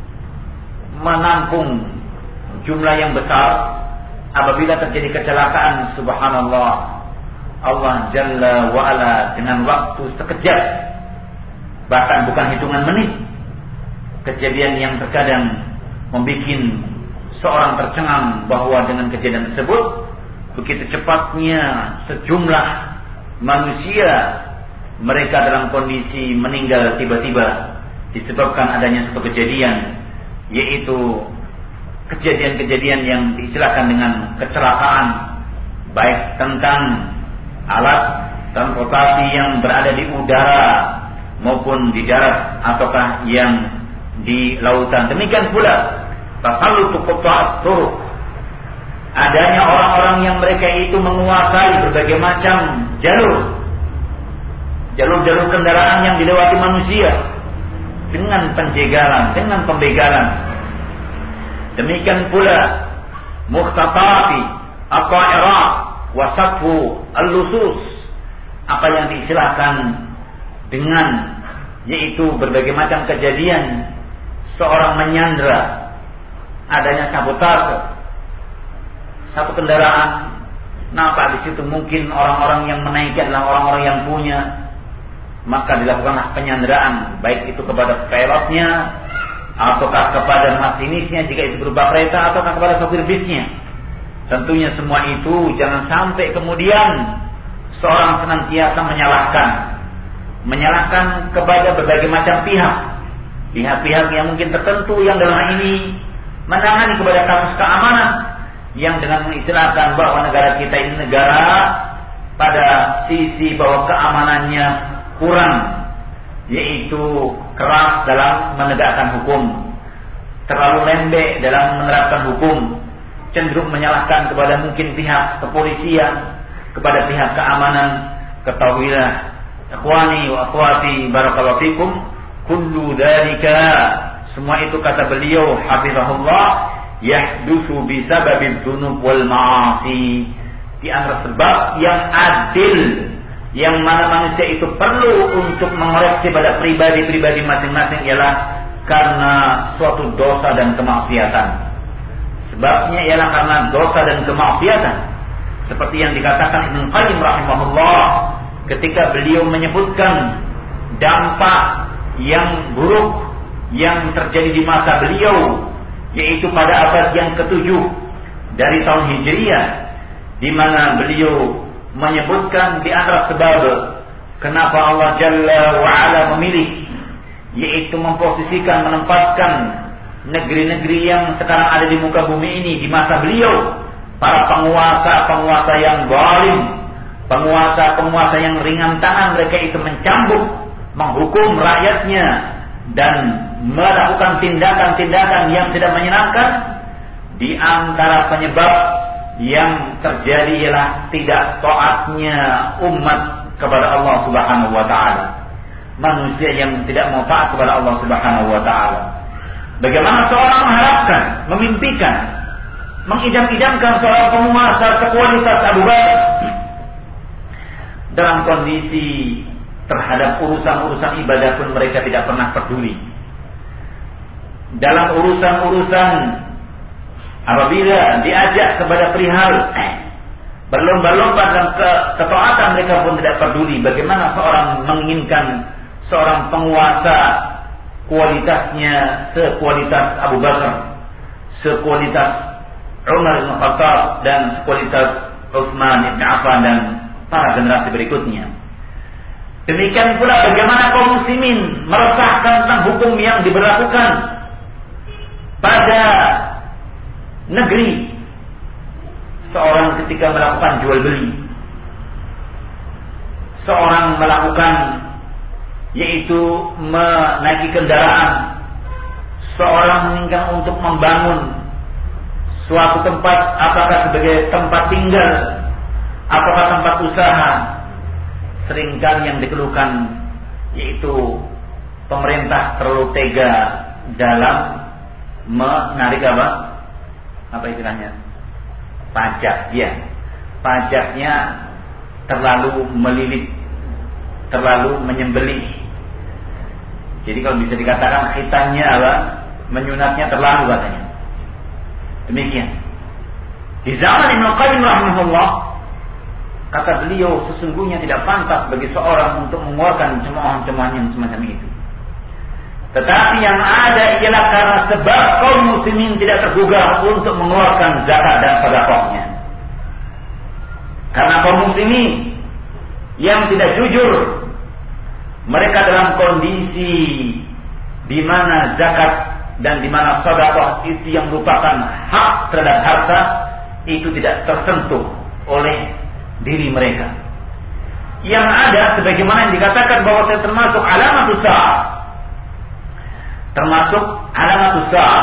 menampung jumlah yang besar, apabila terjadi kecelakaan, subhanallah, Allah Jalla wa'ala dengan waktu sekejap, bahkan bukan hitungan menit, kejadian yang terkadang membuat seorang tercengang bahwa dengan kejadian tersebut begitu cepatnya sejumlah manusia mereka dalam kondisi meninggal tiba-tiba disebabkan adanya satu kejadian, yaitu kejadian-kejadian yang diistilahkan dengan kecelakaan, baik tentang alat transportasi yang berada di udara maupun di darat ataukah yang di lautan. Demikian pula tasallutu quta'at turuq, adanya orang-orang yang mereka itu menguasai berbagai macam jalur jalur-jalur kendaraan yang dilewati manusia dengan penjegalan, dengan pembegalan. Demikian pula mukhtatati at-ta'irat wa safhu al-lusus, apa yang diistilahkan dengan yaitu berbagai macam kejadian seorang menyandra, adanya sabotase satu kendaraan, nampak di situ mungkin orang-orang yang menaiki adalah orang-orang yang punya, maka dilakukanlah penyanderaan, baik itu kepada pilotnya ataukah kepada masinisnya jika itu berupa kereta, ataukah kepada sopir bisnya. Tentunya semua itu jangan sampai kemudian seorang senantiasa menyalahkan menyalahkan kepada berbagai macam pihak, pihak-pihak yang mungkin tertentu yang dalam hal ini menangani kepada kasus keamanan, yang dengan mengistilahkan bahwa negara kita ini negara pada sisi bahwa keamanannya kurang, yaitu keras dalam menegakkan hukum, terlalu lembek dalam menerapkan hukum, cenderung menyalahkan kepada mungkin pihak kepolisian, kepada pihak keamanan. Ketahuilah ikhwani wa akhwati barakallahu fikum, kullu dzalika, semua itu kata beliau hafizahullah, yahdusu bisababil dzunub wal ma'asi, di antara sebab yang adil yang mana manusia itu perlu untuk mengoreksi pada pribadi-pribadi masing-masing ialah karena suatu dosa dan kemaksiatan. Sebabnya ialah karena dosa dan kemaksiatan, seperti yang dikatakan Ibnu Qayyim rahimahullah ketika beliau menyebutkan dampak yang buruk yang terjadi di masa beliau, yaitu pada abad yang ketujuh dari tahun Hijriah, di mana beliau menyebutkan di antara sebab kenapa Allah Jalla wa'ala memilih, yaitu memposisikan, menempatkan negeri-negeri yang sekarang ada di muka bumi ini di masa beliau, para penguasa-penguasa yang zalim, penguasa-penguasa yang ringan tangan, mereka itu mencambuk, menghukum rakyatnya dan melakukan tindakan-tindakan yang tidak menyenangkan. Di antara penyebab yang terjadi ialah tidak taatnya umat kepada Allah Subhanahu wa taala. Manusia yang tidak mau taat kepada Allah Subhanahu wa taala. Bagaimana seorang mengharapkan, memimpikan mengidam-idamkan seorang penguasa sekualitas Abu Bakar dalam kondisi terhadap urusan-urusan ibadah pun mereka tidak pernah peduli. Dalam urusan-urusan apabila diajak kepada perihal berlomba-lomba dalam ketaatan, mereka pun tidak peduli. Bagaimana seorang menginginkan seorang penguasa kualitasnya sekualitas Abu Bakar, sekualitas Umar bin Khattab, dan sekualitas Utsman bin Affan dan para generasi berikutnya. Demikian pula bagaimana kaum muslimin meresahkan tentang hukum yang diberlakukan pada negeri. Seorang ketika melakukan jual beli, seorang melakukan yaitu menaiki kendaraan, seorang menginginkan untuk membangun suatu tempat, apakah sebagai tempat tinggal, apakah tempat usaha, seringkali yang dikeluhkan yaitu pemerintah terlalu tega dalam menarik apa? Apa istilahnya? Pajak, ya. Pajaknya terlalu melilit, terlalu menyembelih. Jadi kalau bisa dikatakan khitannya apa? Menyunatnya terlalu katanya. Demikian. Di zaman Ibnu Qayyim rahimahullah, kata beliau, sesungguhnya tidak pantas bagi seorang untuk mengeluarkan cemoohan-cemoohan yang semacam itu. Tetapi yang ada ialah karena sebab kaum muslimin tidak tergugah untuk mengeluarkan zakat dan sedekahnya. Karena kaum muslimin yang tidak jujur, mereka dalam kondisi di mana zakat dan di mana sedekah itu yang merupakan hak terhadap harta itu tidak tersentuh oleh diri mereka. Yang ada sebagaimana yang dikatakan bahwa saya termasuk alamat usaha, termasuk alamat usaha,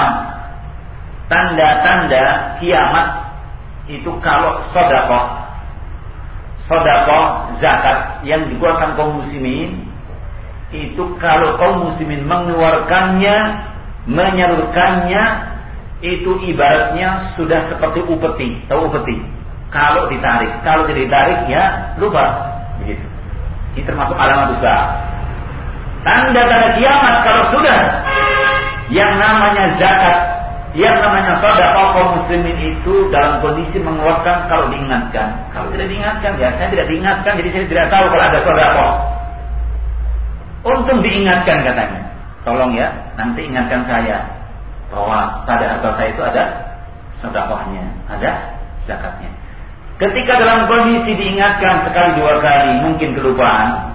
tanda-tanda kiamat itu kalau sedekah, sedekah zakat yang dikeluarkan kaum muslimin itu kalau kaum muslimin mengeluarkannya, menyalurkannya, itu ibaratnya sudah seperti upeti. Tahu upeti? Kalau ditarik, kalau tidak ditarik ya lupa. Begitu. Ini termasuk alamat usaha. Tanda-tanda kiamat kalau sudah yang namanya zakat, yang namanya sedekah kaum muslimin itu dalam kondisi mengeluarkan kalau diingatkan. Kalau tidak diingatkan ya saya tidak diingatkan, jadi saya tidak tahu kalau ada sedekah. Untung diingatkan katanya. Tolong ya, nanti ingatkan saya bahwa pada harta saya itu ada sedekahnya, ada zakatnya. Ketika dalam kondisi diingatkan sekali dua kali, mungkin kelupaan.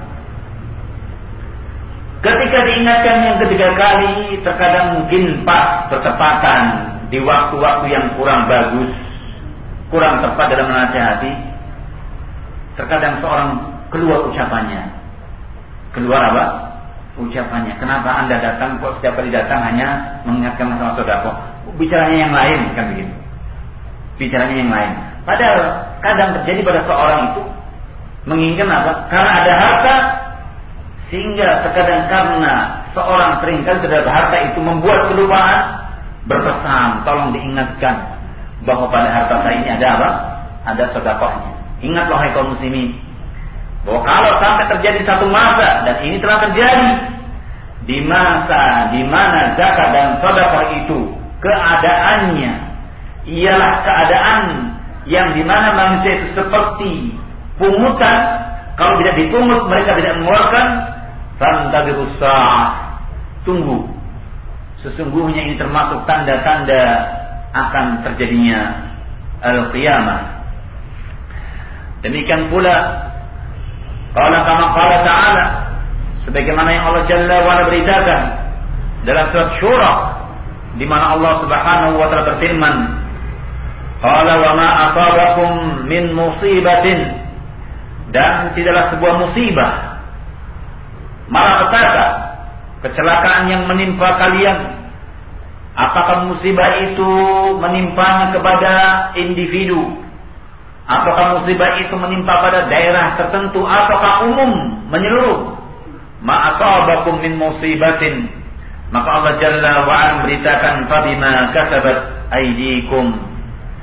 Ketika diingatkan yang ketiga kali, terkadang mungkin pas bertepatan di waktu-waktu yang kurang bagus, kurang tepat dalam menasihati. Terkadang seorang keluar ucapannya. Keluar apa? Ucapannya. Kenapa Anda datang kok setiap kali datang hanya mengingatkan masalah sedekah? Bicaranya yang lain, kan begitu. Bicaranya yang lain. Padahal kadang terjadi pada seorang itu menginginkan apa? Karena ada harta, sehingga terkadang karena seorang seringkali terhadap harta itu membuat kelupaan, berpesan, tolong diingatkan bahwa pada harta saya ini ada apa? Ada sedekahnya. Ingatlah hai kaum muslimin, bahwa kalau sampai terjadi satu masa, dan ini telah terjadi di masa di mana zakat dan sedekah itu keadaannya ialah keadaan yang di mana manusia itu seperti pungutan, kalau tidak dipungut mereka tidak mengeluarkan, fantabirus sa'ah, tunggu, sesungguhnya ini termasuk tanda-tanda akan terjadinya al-qiyamah. Demikian pula qala kama qala ta'ala, sebagaimana yang Allah Jalla wa Ala beritakan dalam surat Syura, di mana Allah Subhanahu wa taala berfirman, qala wa ma asabakum min musibatin, dan tidaklah sebuah musibah, malapetaka, kecelakaan yang menimpa kalian. Apakah musibah itu menimpa kepada individu, apakah musibah itu menimpa pada daerah tertentu, ataukah umum menyeluruh? Ma asabakum min musibatin, maka Allah Jalla wa Ala beritakan fabima kasabat aydikum,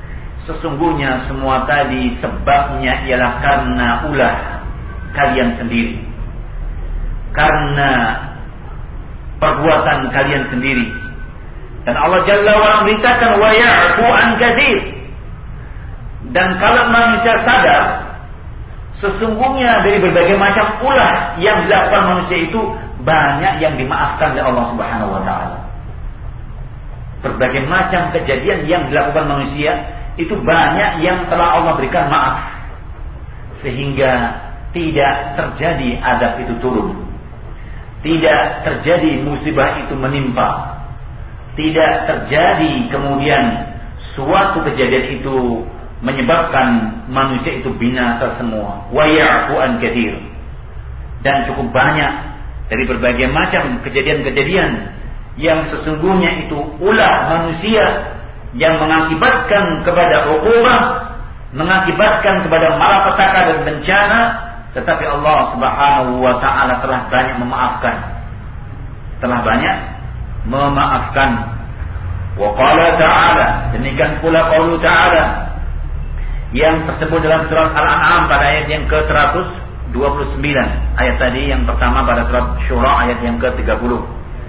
sesungguhnya semua tadi sebabnya ialah karena ulah kalian sendiri, karena perbuatan kalian sendiri. Dan Allah Jalla wa'ala beritakan wa ya'fu an katsir. Dan kalau manusia sadar sesungguhnya dari berbagai macam ulah yang dilakukan manusia itu banyak yang dimaafkan oleh Allah Subhanahu wa taala. Berbagai macam kejadian yang dilakukan manusia itu banyak yang telah Allah berikan maaf, sehingga tidak terjadi adab itu turun, tidak terjadi musibah itu menimpa, tidak terjadi kemudian suatu kejadian itu menyebabkan manusia itu binasa semua. Wa ya'fu an katsir. Dan cukup banyak dari berbagai macam kejadian-kejadian yang sesungguhnya itu ulah manusia yang mengakibatkan kepada uqubah, mengakibatkan kepada malapetaka dan bencana, tetapi Allah Subhanahu wa taala telah banyak memaafkan. Telah banyak memaafkan. Wa qala ta'ala, demikian pula qaulu ta'ala yang tersebut dalam surat Al-An'am pada ayat yang ke seratus dua puluh sembilan. Ayat tadi yang pertama pada surat Syura ayat yang ke tiga puluh.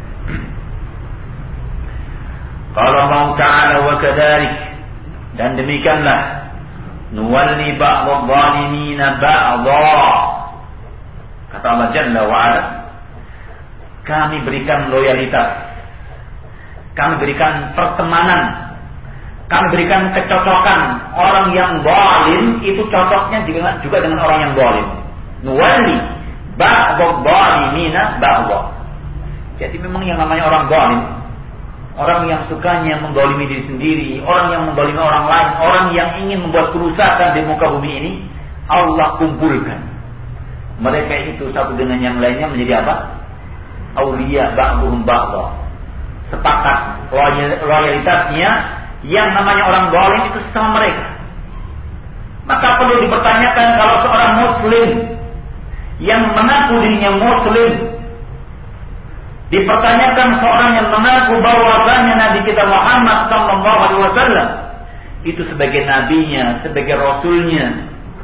Qala Allah Ta'ala wa kadzalik, dan demikianlah nuwalli ba'dadh dhalimina ba'dha. Kata Allah Jalla wa Ala, kami berikan loyalitas, kami berikan pertemanan, kami berikan kecocokan. Orang yang zalim itu cocoknya juga, juga dengan orang yang zalim. Nuwalli ba'dadh dhalimina ba'dha. Jadi memang yang namanya orang zalim, orang yang sukanya mendolimi diri sendiri, orang yang mendolimi orang lain, orang yang ingin membuat kerusakan di muka bumi ini, Allah kumpulkan mereka itu satu dengan yang lainnya menjadi apa? Auliya ba'duhum ba'dha. Sepakat loyalitasnya, yang namanya orang zalim itu sama mereka. Maka perlu dipertanyakan kalau seorang muslim yang mengaku dirinya muslim, dipertanyakan seorang yang mengaku bahwasanya Nabi kita Muhammad sallallahu alaihi wasallam itu sebagai nabinya, sebagai rasulnya,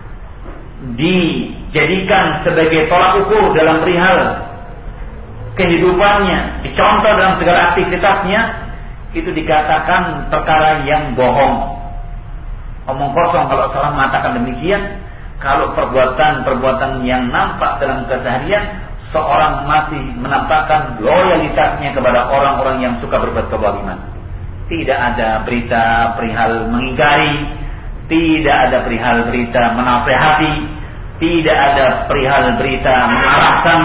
dijadikan sebagai tolak ukur dalam perihal kehidupannya, dicontoh dalam segala aktivitasnya, itu dikatakan perkara yang bohong, omong kosong kalau seorang mengatakan demikian. Kalau perbuatan-perbuatan yang nampak dalam keseharian, seorang masih menampakkan loyalitasnya kepada orang-orang yang suka berbuat kezaliman. Tidak ada berita perihal mengingkari, tidak ada perihal berita menasehati, tidak ada perihal berita mengarahkan.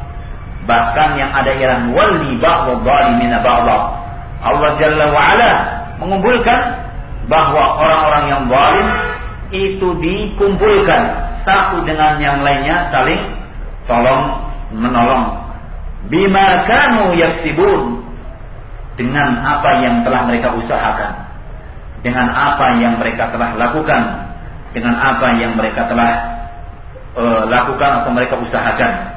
Bahkan yang ada ialah wali ba'dadh dhalimina ba'dha. Allah Jalla wa Ala mengumpulkan bahwa orang-orang yang zalim itu dikumpulkan satu dengan yang lainnya, saling tolong menolong. Bima kanu yaksibun, dengan apa yang telah mereka usahakan, dengan apa yang mereka telah lakukan, dengan apa yang mereka telah uh, lakukan atau mereka usahakan.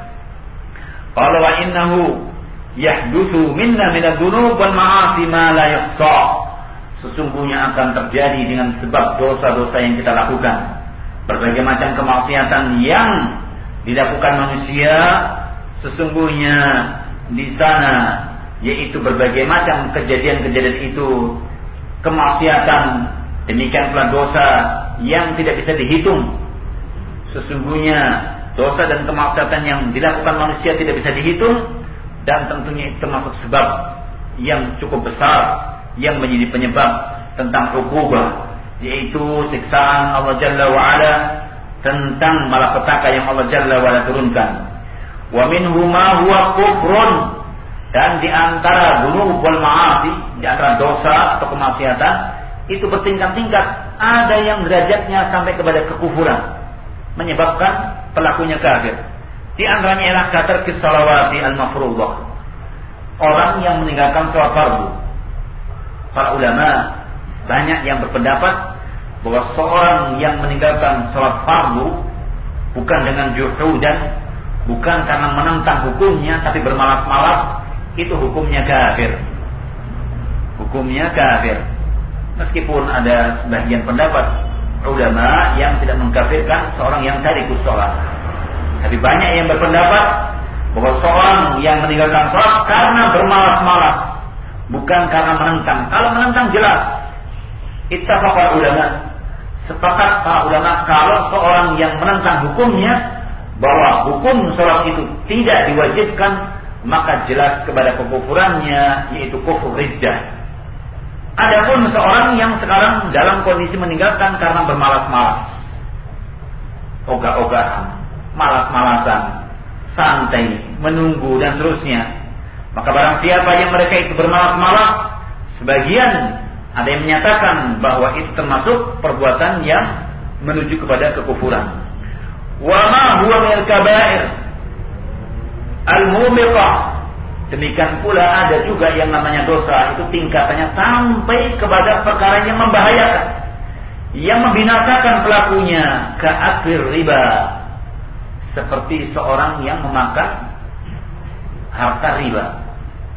Qala wa innahu yahdutsu minna minadz-dzunub wal ma'asi ma la yuhsa. Sesungguhnya akan terjadi dengan sebab dosa-dosa yang kita lakukan, berbagai macam kemaksiatan yang dilakukan manusia, sesungguhnya di sana yaitu berbagai macam kejadian-kejadian itu kemaksiatan, demikian pula dosa yang tidak bisa dihitung. Sesungguhnya dosa dan kemaksiatan yang dilakukan manusia tidak bisa dihitung, dan tentunya itu termasuk sebab yang cukup besar yang menjadi penyebab tentang ukubah, yaitu siksaan Allah Jalla wa Ala, tentang malapetaka yang Allah Jalla wa Ala turunkan. Wa minhu ma huwa kufrun, dan di antara dzunub wal ma'asi, di antara dosa atau kemaksiatan itu bertingkat-tingkat. Ada yang derajatnya sampai kepada kekufuran, menyebabkan pelakunya kafir. Di antaranya ialah katarkis salawati al-mafruḍah, orang yang meninggalkan salat fardu. Para ulama banyak yang berpendapat bahwa seorang yang meninggalkan salat fardu bukan dengan juhudan, bukan karena menentang hukumnya, tapi bermalas-malas, itu hukumnya kafir. Hukumnya kafir. Meskipun ada sebagian pendapat ulama yang tidak mengkafirkan seorang yang tarikus sholat, tapi banyak yang berpendapat bahwa seorang yang meninggalkan sholat karena bermalas-malas, bukan karena menentang. Kalau menentang jelas, ittafaqal ulama, sepakat para ulama kalau seorang yang menentang hukumnya bahwa hukum sholat itu tidak diwajibkan, maka jelas kepada kekufurannya, yaitu kufur riddah. Adapun seorang yang sekarang dalam kondisi meninggalkan karena bermalas-malas, ogah-ogahan, malas-malasan, santai, menunggu dan seterusnya, maka barang siapa yang mereka itu bermalas-malas, sebagian ada yang menyatakan bahwa itu termasuk perbuatan yang menuju kepada kekufuran. Wa ma huwa minal kaba'ir al-mubiqah. Demikian pula ada juga yang namanya dosa, itu tingkatannya sampai kepada perkara yang membahayakan, yang membinasakan pelakunya, ka'aklir riba, seperti seorang yang memakan harta riba.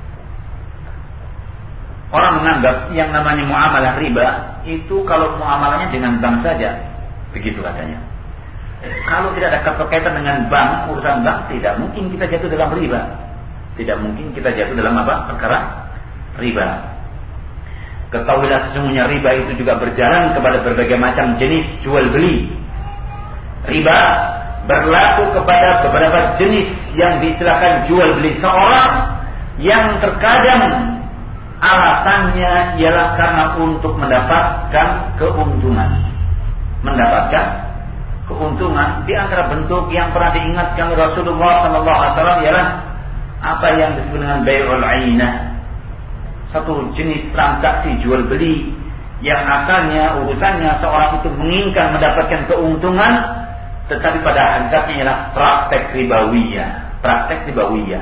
Orang menganggap yang namanya muamalah riba itu kalau muamalahnya dengan bank saja, begitu katanya. Kalau tidak ada keterkaitan dengan bank, urusan bank, tidak mungkin kita jatuh dalam riba. Tidak mungkin kita jatuh dalam apa? Perkara riba. Ketahuilah sesungguhnya riba itu juga berjalan kepada berbagai macam jenis jual beli. Riba berlaku kepada beberapa jenis yang diistilahkan jual beli seorang yang terkadang alasannya ialah karena untuk mendapatkan keuntungan. Mendapatkan keuntungan. Di antara bentuk yang pernah diingatkan Rasulullah sallallahu alaihi wasallam ialah apa yang disebut dengan bai'ul ainah, satu jenis transaksi jual beli yang asalnya urusannya seorang itu menginginkan mendapatkan keuntungan, tetapi pada hakikatnya ialah praktek ribawiyah, praktek ribawiyah.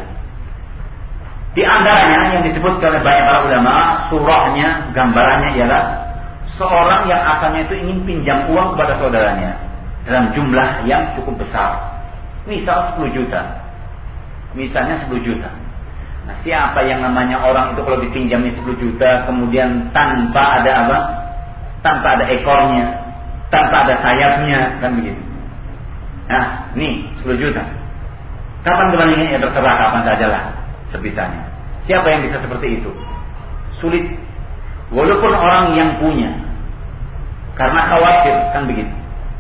Di antaranya yang disebutkan oleh banyak para ulama, surahnya, gambarannya ialah seorang yang asalnya itu ingin pinjam uang kepada saudaranya dalam jumlah yang cukup besar, misal sepuluh juta. Misalnya sepuluh juta. Nah, siapa yang namanya orang itu kalau dipinjamnya sepuluh juta kemudian tanpa ada apa? Tanpa ada ekornya, tanpa ada sayapnya, kan begitu. Nah, nih sepuluh juta. Kapan kembalinya? Ya terserah kapan sajalah, sebisanya. Siapa yang bisa seperti itu? Sulit. Walaupun orang yang punya, karena khawatir, kan begitu.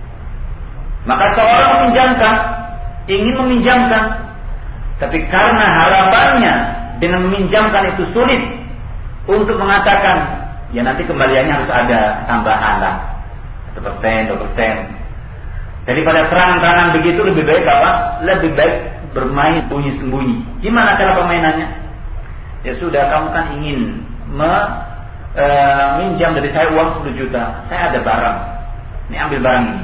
Maka seorang meminjamkan, ingin meminjamkan, tapi karena harapannya dengan meminjamkan itu sulit untuk mengatakan, ya nanti kembaliannya harus ada tambahan lah, satu persen, dua persen. Daripada terang-terangan begitu lebih baik apa? Lebih baik bermain sembunyi-sembunyi. Gimana cara permainannya? Ya sudah, kamu kan ingin meminjam dari saya uang sepuluh juta. Saya ada barang. Ini ambil barang ini.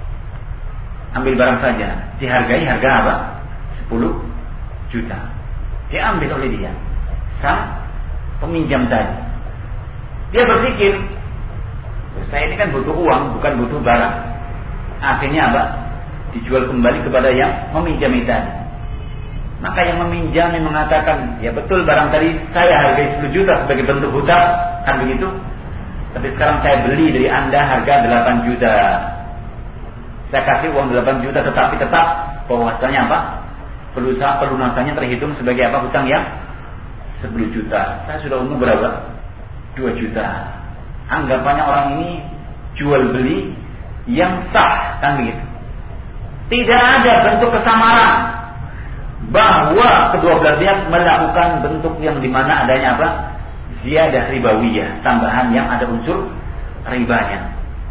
Ambil barang saja. Dihargai harga apa? sepuluh juta. Diambil oleh dia, sang peminjam tadi. Dia berpikir, saya ini kan butuh uang, bukan butuh barang. Akhirnya apa? Dijual kembali kepada yang meminjami tadi. Maka yang meminjami mengatakan, ya betul barang tadi saya hargai sepuluh juta sebagai bentuk hutang, kan begitu. Tapi sekarang saya beli dari Anda harga delapan juta. Saya kasih uang delapan juta, tetapi tetap bahwasanya apa? Pelusa pelunasannya terhitung sebagai apa? Hutang yang sepuluh juta. Saya sudah untung berapa? dua juta. Anggapannya orang ini jual beli yang sah, kan begitu. Tidak ada bentuk kesamaran bahwa kedua belah pihak melakukan bentuk yang dimana adanya apa? Ziyadah ribawiyah, tambahan yang ada unsur ribanya.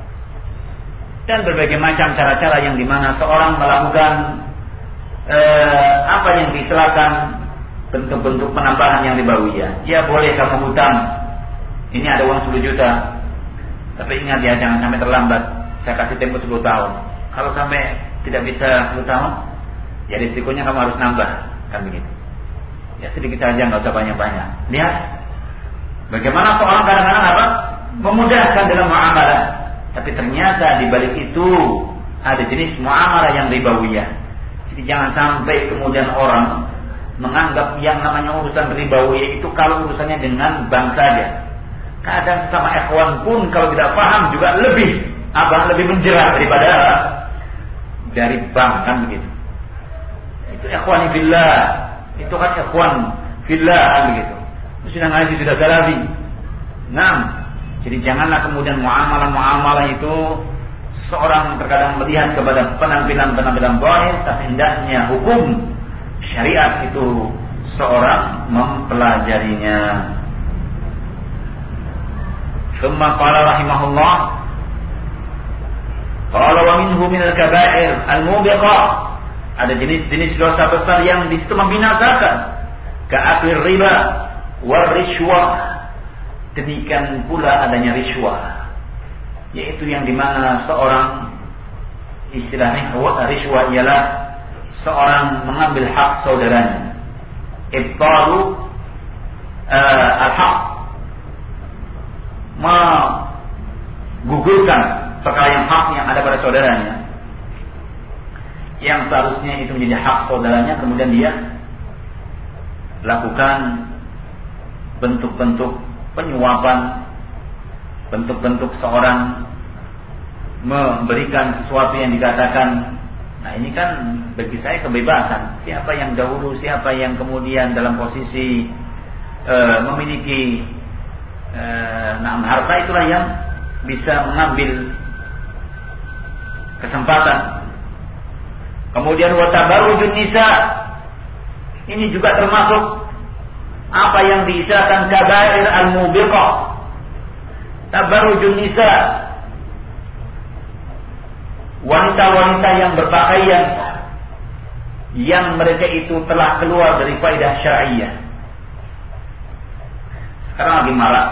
Dan berbagai macam cara-cara yang dimana seorang melakukan Eh, apa yang diistilahkan bentuk-bentuk penambahan yang ribawiyah. Ya boleh kamu hutang, ini ada uang sepuluh juta, tapi ingat ya jangan sampai terlambat. Saya kasih tempo sepuluh tahun. Kalau sampai tidak bisa sepuluh tahun, ya risikonya kamu harus nambah, kan begitu. Ya sedikit saja, nggak usah banyak-banyak. Lihat bagaimana seorang kadang-kadang apa? Memudahkan dalam muamalah, tapi ternyata di balik itu ada jenis muamalah yang ribawiyah. Jadi jangan sampai kemudian orang menganggap yang namanya urusan ribawi itu kalau urusannya dengan bank saja. Kadang sama ikhwan pun kalau tidak paham juga lebih apa lebih menjerat daripada dari bank kan begitu. Itu ikhwan fillah, itu kan ikhwan fillah kan begitu. Sudah ngaji sudah salafi. Nah, jadi janganlah kemudian muamalah-muamalah itu seorang terkadang melihat kepada penampilan-penampilan zahir, tapi hendaknya hukum syariat itu seorang mempelajarinya. Tsumma qala rahimahullah, qala wa minhu min al-kaba'ir al-mubiqah. Ada jenis-jenis dosa besar yang di situ membinasakan. Ka'aklir riba war rishwah. Demikian pula adanya rishwah, yaitu yang dimana seorang istilahnya rishwah ialah seorang mengambil hak saudaranya. Ibtalu uh, al-haq, menggugurkan perkara yang hak yang ada pada saudaranya, yang seharusnya itu menjadi hak saudaranya, kemudian dia lakukan bentuk-bentuk penyuapan, bentuk-bentuk seorang memberikan sesuatu yang dikatakan, nah ini kan bagi saya kebebasan. Siapa yang dahulu, siapa yang kemudian dalam posisi e, memiliki e, nah, harta, itulah yang bisa mengambil kesempatan. Kemudian watabarujun nisa, ini juga termasuk apa yang diistilahkan kabair al-mubiqah. Tabarrujun nisa, wanita-wanita yang berpakaian yang mereka itu telah keluar dari faedah syar'iyyah. Sekarang lagi marak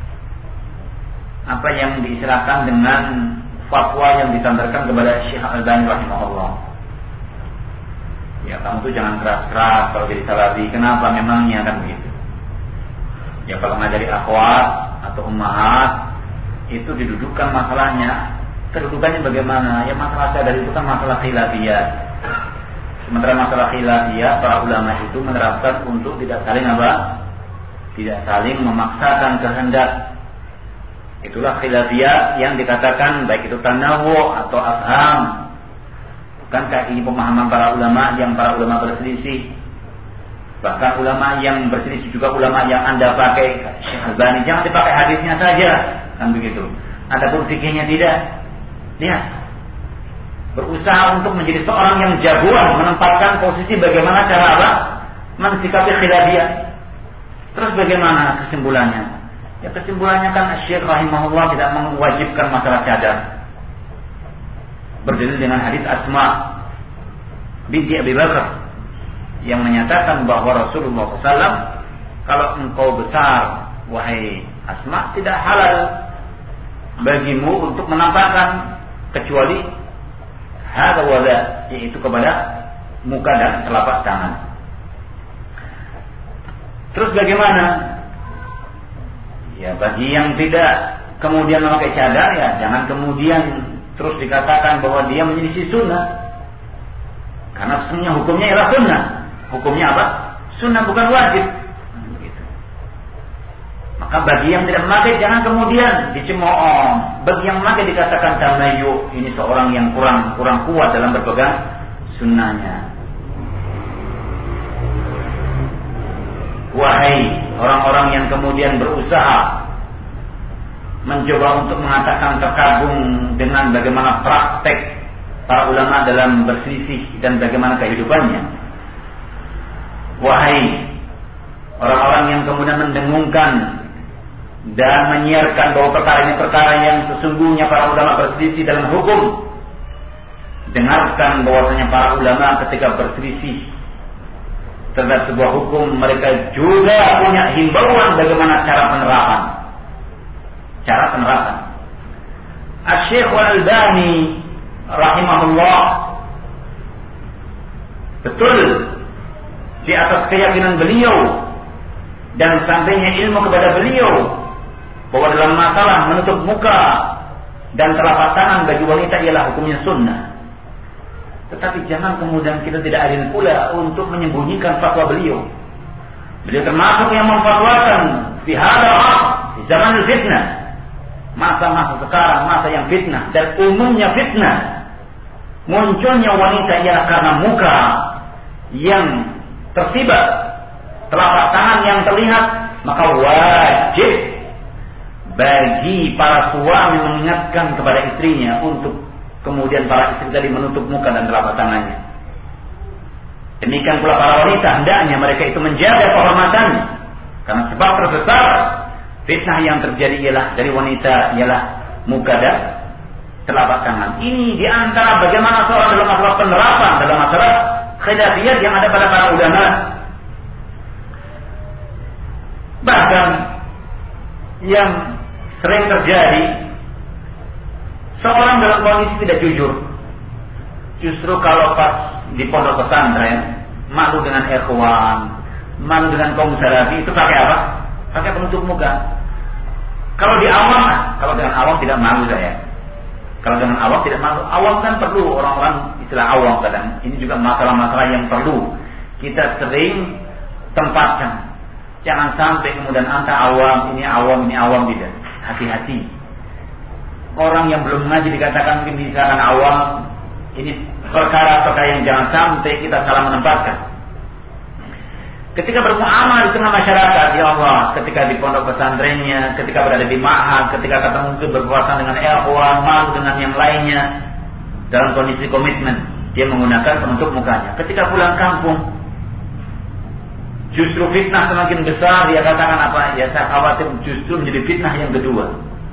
apa yang diistilahkan dengan fatwa yang disandarkan kepada Syekh Al-Albani rahimahullah. Ya, kamu tuh jangan keras-keras kalau jadi salafi. Kenapa? Memangnya kan begitu. Ya, kalau ngajari akhwat atau ummahat itu didudukkan masalahnya. Kedudukannya bagaimana? Ya, masalah sadar itu kan masalah khilafiyah. Sementara masalah khilafiyah, para ulama itu menerapkan untuk tidak saling apa? Tidak saling memaksakan kehendak. Itulah khilafiyah yang dikatakan baik itu tanawu atau afham. Bukankah ini pemahaman para ulama yang para ulama berselisih? Bahkan ulama yang berselisih juga ulama yang Anda pakai, Syekh Albani, jangan dipakai hadisnya saja, kan begitu. Adapun fikihnya tidak. Lihat, berusaha untuk menjadi seorang yang jagoan, menempatkan posisi bagaimana cara apa? Mensikapi khilafiyah. Terus bagaimana kesimpulannya? Ya, kesimpulannya kan Syekh rahimahullah tidak mewajibkan masalah cadar. Berdalil dengan hadis Asma binti Abi Bakar yang menyatakan bahwa Rasulullah shallallahu alaihi wasallam, kalau engkau besar wahai Asma, tidak halal bagimu untuk menampakkan kecuali hadza wada, yaitu kepada muka dan telapak tangan. Terus bagaimana? Ya, bagi yang tidak kemudian memakai cadar, ya jangan kemudian terus dikatakan bahwa dia menyelisih sunnah. Karena sebenarnya hukumnya ialah sunnah. Hukumnya apa? Sunnah, bukan wajib. Begitu. Maka bagi yang tidak memakai jangan kemudian dicemooh. Bagi yang memakai dikatakan tamayu, ini seorang yang kurang kurang kuat dalam berpegang sunnahnya. Wahai orang-orang yang kemudian berusaha mencoba untuk mengatakan terkagum dengan bagaimana praktek para ulama dalam berselisih dan bagaimana kehidupannya. Wahai orang-orang yang kemudian mendengungkan dan menyiarkan bahwa perkara ini perkara yang sesungguhnya para ulama berselisih dalam hukum. Dengarkan bahwasanya para ulama ketika berselisih terhadap sebuah hukum, mereka juga punya himbauan bagaimana cara penerapan. Cara penerapan. Asy-Syaikh Al-Albani rahimahullah betul di atas keyakinan beliau dan sampainya ilmu kepada beliau bahwa dalam masalah menutup muka dan telapak tangan bagi wanita ialah hukumnya sunnah. Tetapi jangan kemudian kita tidak adil pula untuk menyembunyikan fatwa beliau. Beliau termasuk yang memfatwakan fi hadha di zaman fitnah, masa-masa sekarang masa yang fitnah dan umumnya fitnah, munculnya wanita ialah karena muka yang tersibat, telapak tangan yang terlihat, maka wajib bagi para suami mengingatkan kepada istrinya untuk kemudian para istri tadi menutup muka dan telapak tangannya. Demikian pula para wanita, hendaknya mereka itu menjaga kehormatannya, karena sebab terbesar fitnah yang terjadi ialah dari wanita ialah muka dan telapak tangan. Ini diantara bagaimana seorang dalam masalah penerapan dalam masalah khilafiyah yang ada pada para ulama. Bahkan yang sering terjadi, seorang dalam kondisi tidak jujur. Justru kalau pas di pondok pesantren, malu dengan ikhwan, malu dengan kaum salafi, itu pakai apa? Pakai penutup muka. Kalau di awam, kalau dengan awam tidak malu saya. Kalau dengan awam tidak malu. Awam kan perlu, orang-orang istilah awam kadang. Ini juga masalah-masalah yang perlu kita sering tempatkan. Jangan sampai kemudian anta awam, ini awam, ini awam, tidak. Hati-hati. Orang yang belum ngaji dikatakan mungkin misalkan awam. Ini perkara-perkara yang jangan sampai kita salah menempatkan. Ketika bermuamalah di tengah masyarakat, ya Allah, ketika di pondok pesantrennya, ketika berada di ma'had, ketika ketemu berpuasa dengan ikhwan, malu dengan yang lainnya, dalam kondisi komitmen, dia menggunakan penutup mukanya. Ketika pulang kampung, justru fitnah semakin besar, dia katakan apa? Ya saya khawatir justru menjadi fitnah yang kedua.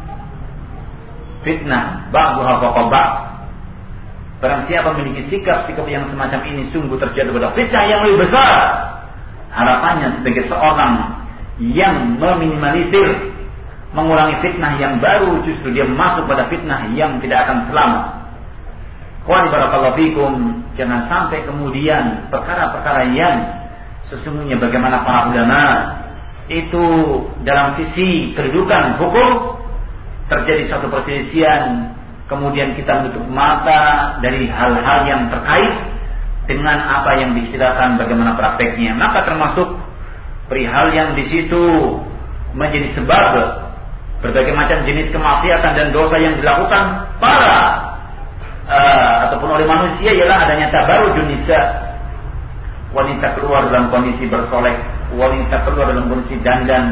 Fitnah, ba'duha fawqa ba'd. Barang siapa memiliki sikap-sikap yang semacam ini, sungguh terjadi pada fitnah yang lebih besar. Harapannya sebagai seorang yang meminimalisir, mengurangi fitnah yang baru, justru dia masuk pada fitnah yang tidak akan selamat. Qul barakallahu fikum, jangan sampai kemudian perkara-perkara yang sesungguhnya bagaimana para ulama itu dalam sisi kedudukan hukum terjadi satu perselisihan, kemudian kita menutup mata dari hal-hal yang terkait dengan apa yang diistilahkan bagaimana prakteknya, maka termasuk perihal yang di situ menjadi sebab berbagai macam jenis kemaksiatan dan dosa yang dilakukan para uh, ataupun oleh manusia ialah adanya tabarrujun nisa, wanita keluar dalam kondisi bersolek, wanita keluar dalam kondisi dandan,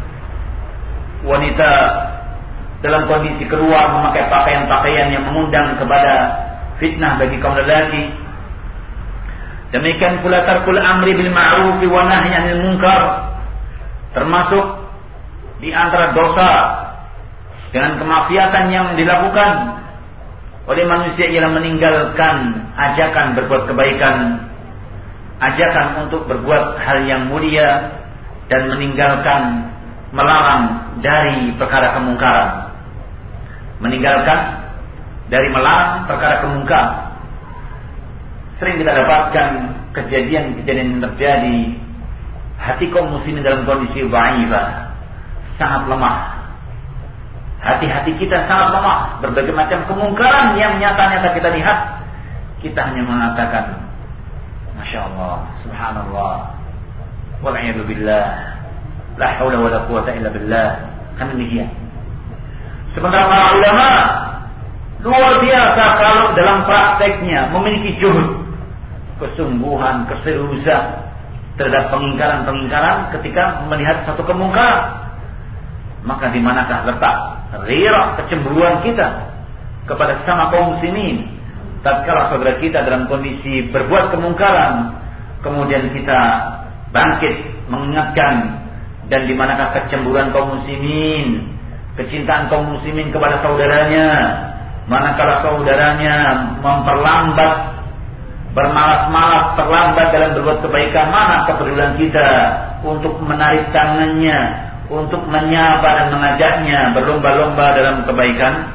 wanita dalam kondisi keluar memakai pakaian-pakaian yang mengundang kepada fitnah bagi kaum lelaki. Demikian pula tarkul amri bil ma'ruf wa nahyi 'anil munkar, termasuk di antara dosa dengan kemaksiatan yang dilakukan oleh manusia ialah meninggalkan ajakan berbuat kebaikan, ajakan untuk berbuat hal yang mulia, dan meninggalkan melarang dari perkara kemungkaran. Meninggalkan dari melarang perkara kemungkaran. Sering kita dapatkan kejadian-kejadian yang terjadi, hati kaum muslimin dalam kondisi dhaifah, sangat lemah. Hati-hati kita sangat lemah. Berbagai macam kemungkaran yang nyata-nyata kita lihat, kita hanya mengatakan Masya Allah, Subhanallah, wal'iyadu billah, la hawla wa la quwata illa billah. Kan demikian. Sementara para ulama luar biasa kalau dalam prakteknya memiliki juhud, kesungguhan, keseriusan terhadap pengingkaran-pengingkaran ketika melihat satu kemungkaran. Maka di manakah letak ghirah, kecemburuan kita kepada sesama kaum muslimin tatkala saudara kita dalam kondisi berbuat kemungkaran, kemudian kita bangkit mengingatkan. Dan di manakah kecemburuan kaum muslimin, kecintaan kaum muslimin kepada saudaranya, manakala saudaranya memperlambat, bermalas-malas, terlambat dalam berbuat kebaikan, mana kepedulian kita untuk menarik tangannya, untuk menyapa dan mengajaknya berlomba-lomba dalam kebaikan.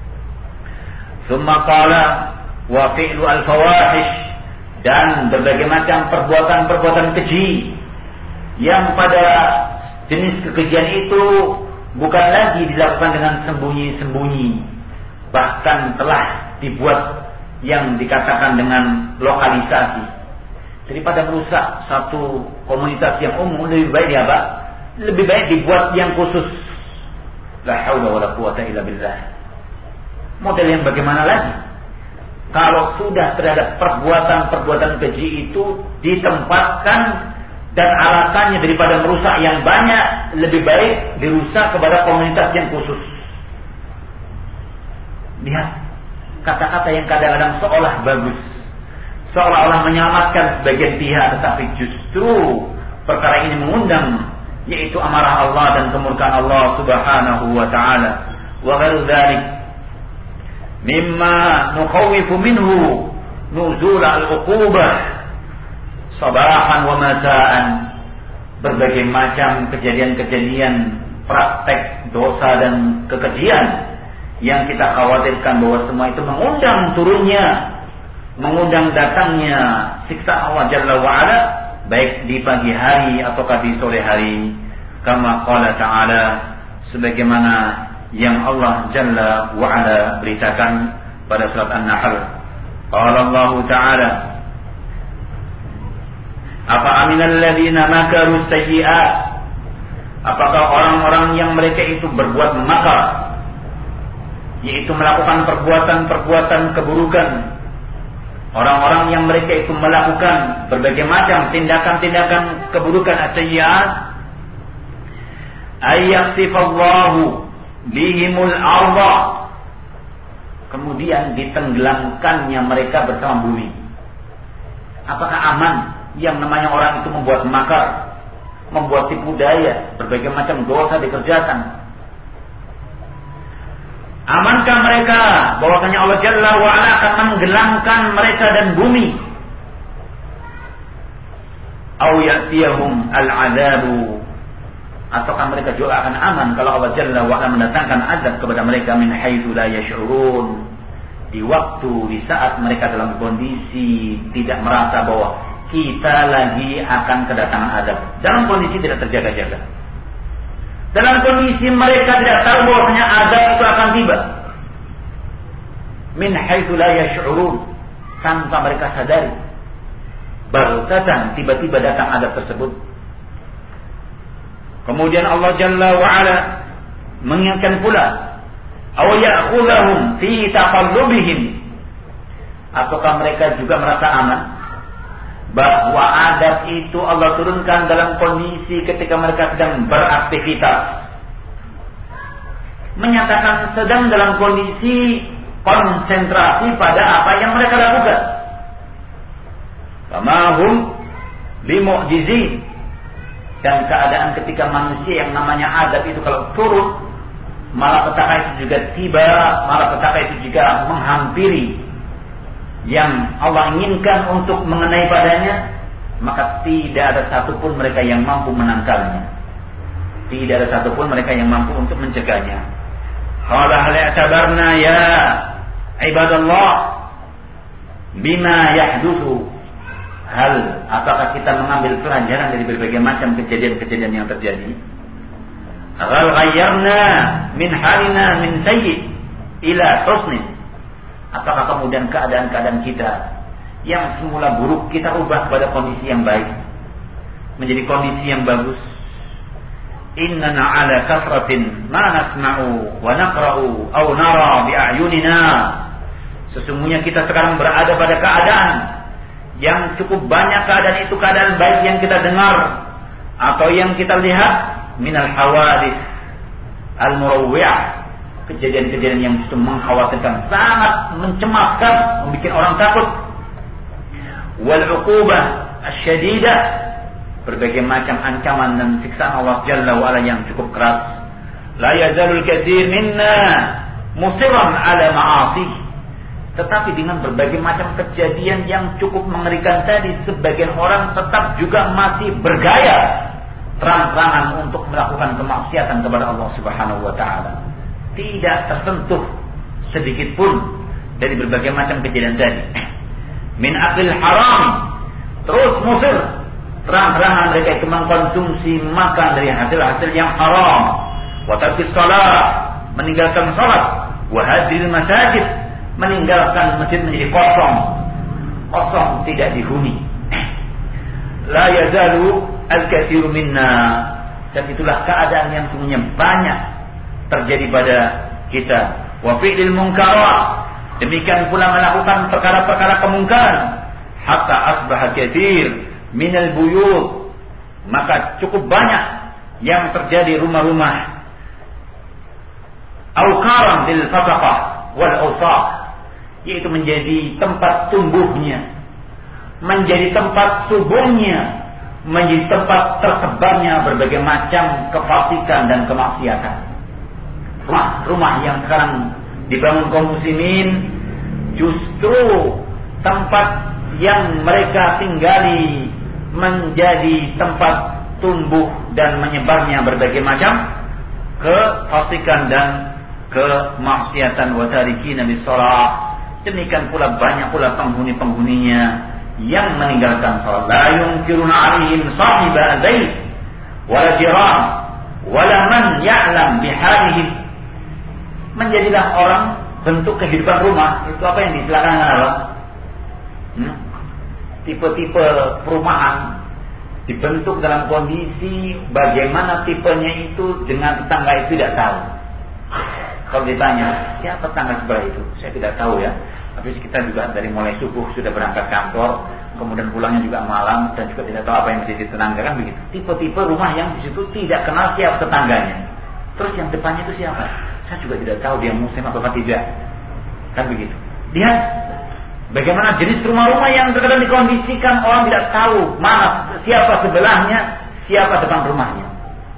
Summa qala wa fi'lu al-fawahish, dan berbagai macam perbuatan-perbuatan keji yang pada jenis kekejian itu bukan lagi dilakukan dengan sembunyi-sembunyi, bahkan telah dibuat yang dikatakan dengan lokalisasi. Daripada merusak satu komunitas yang umum, lebih baik apa? Lebih baik dibuat yang khusus, La haula wala quwata illa billah. Model yang bagaimana lagi? Kalau sudah terhadap perbuatan-perbuatan keji itu ditempatkan dan alasannya daripada merusak yang banyak, lebih baik dirusak kepada komunitas yang khusus. Lihat kata-kata yang kadang-kadang seolah bagus, seolah-olah menyelamatkan sebagian pihak, tetapi justru perkara ini mengundang yaitu amarah Allah dan kemurkaan Allah Subhanahu wa taala. Wa ghairu dzalik mimma nukhawifu minhu nuzul al-uqubah sabahan wa masaan. Berbagai macam kejadian-kejadian praktek dosa dan kekejian yang kita khawatirkan bahwa semua itu mengundang turunnya, mengundang datangnya siksa Allah Jalla wa Ala, baik di pagi hari ataukah di sore hari. Kama qala ta'ala, sebagaimana yang Allah Jalla wa Ala beritakan pada surat An-Nahl. Qala Allah Ta'ala, apa aminal ladzina makaru sayyi'at, apakah orang-orang yang mereka itu berbuat makar, yaitu melakukan perbuatan-perbuatan keburukan, orang-orang yang mereka itu melakukan berbagai macam tindakan-tindakan keburukan as-sayyi'at, ayyasifallahu bihimul arda, kemudian ditenggelamkannya mereka bersama bumi. Apakah aman yang namanya orang itu membuat makar, membuat tipu daya, berbagai macam dosa dikerjakan? Amankah mereka bahwasanya Allah Jalla wa Ala akan menggelamkan mereka dan bumi? Au ya'tiyahum al-'adzabu, ataukah mereka juga akan aman kalau Allah Jalla wa Ala mendatangkan azab kepada mereka min haitsu la yash'urun, di waktu di saat mereka dalam kondisi tidak merasa bahwa kita lagi akan kedatangan azab, dalam kondisi tidak terjaga-jaga, dalam kondisi mereka tidak tahu bahwasanya azab itu akan tiba. Min haitsu la yash'urun, tanpa mereka sadari, baghtatan tiba-tiba datang azab tersebut. Kemudian Allah Jalla wa Ala mengingatkan pula, aw ya'khudhahum fi taqallubihim, ataukah mereka juga merasa aman bahwa adab itu Allah turunkan dalam kondisi ketika mereka sedang beraktivitas, menyatakan sedang dalam kondisi konsentrasi pada apa yang mereka lakukan. Kama hum bimu'jizin, dan keadaan ketika manusia yang namanya adab itu kalau turun, malapetaka itu juga tiba, malapetaka itu juga menghampiri yang Allah inginkan untuk mengenai padanya, maka tidak ada satupun mereka yang mampu menangkalnya, tidak ada satupun mereka yang mampu untuk mencegahnya. Qala hal ya'tabarna ya ibadallah bima yahdutsu, hal apakah kita mengambil pelajaran dari berbagai macam kejadian-kejadian yang terjadi? Hal ghayyarna min halina min sayyi ila husnin, apakah kemudian keadaan-keadaan kita yang semula buruk kita ubah pada kondisi yang baik menjadi kondisi yang bagus? Innana ala kasratin ma nasma'u wa naqra'u aw nara bi a'yunina, sesungguhnya kita sekarang berada pada keadaan yang cukup banyak, keadaan itu keadaan baik yang kita dengar atau yang kita lihat, minal hawadits al-murawwi'ah, kejadian-kejadian yang justru mengkhawatirkan, sangat mencemaskan, membuat orang takut. Wal uqubah asyadidah, berbagai macam ancaman dan siksaan Allah Jalla wa Ala yang cukup keras. La yazalul katsir minna musirran ala ma'asi, tetapi dengan berbagai macam kejadian yang cukup mengerikan tadi, sebagian orang tetap juga masih bergaya terang-terangan untuk melakukan kemaksiatan kepada Allah Subhanahu wa taala, tidak tersentuh sedikit pun dari berbagai macam kejadian tadi. Min aklil haram, terus musir, terang-terangan mereka itu mengkonsumsi makan dari hasil-hasil yang haram. Wa tarkis shalah, meninggalkan salat. Wa hadiril masajid, meninggalkan masjid menjadi kosong, kosong tidak dihuni. La yazalu al-katsiru minna, dan itulah keadaan yang sungguhnya banyak terjadi pada kita. Wa fi'lil munkarat, demikian pula melakukan perkara-perkara kemungkaran. Hatta asbaha katsir minal buyut, maka cukup banyak yang terjadi rumah-rumah auqaran lil fasaqah wal awsaq, yaitu menjadi tempat tumbuhnya, menjadi tempat suburnya, menjadi tempat tersebarnya berbagai macam kefasikan dan kemaksiatan. Rumah-rumah yang sekarang dibangun kaum muslimin justru tempat yang mereka tinggali menjadi tempat tumbuh dan menyebarnya berbagai macam kefasikan dan kemaksiatan. Wa tarikina bis-shalah, demikian pula banyak pula penghuni-penghuninya yang meninggalkan salat. La yunkiruna 'alaihim sahiba bait wala jiran wala man ya'lam bihalihim. Menjadilah orang bentuk kehidupan rumah itu apa yang disilakan Allah. Hmm? Tipe-tipe perumahan dibentuk dalam kondisi bagaimana tipenya itu dengan tetangga itu tidak tahu. Kalau ditanya siapa tetangga sebelah itu, saya tidak tahu ya. Tapi kita juga dari mulai subuh sudah berangkat kantor, kemudian pulangnya juga malam dan juga tidak tahu apa yang menjadi tetangga, kan begitu. Tipe-tipe rumah yang di situ tidak kenal siapa tetangganya. Terus yang depannya itu siapa? Saya juga tidak tahu dia muslim atau tidak. Kan begitu. Lihat bagaimana jenis rumah-rumah yang terkadang dikondisikan orang tidak tahu mana siapa sebelahnya, siapa depan rumahnya.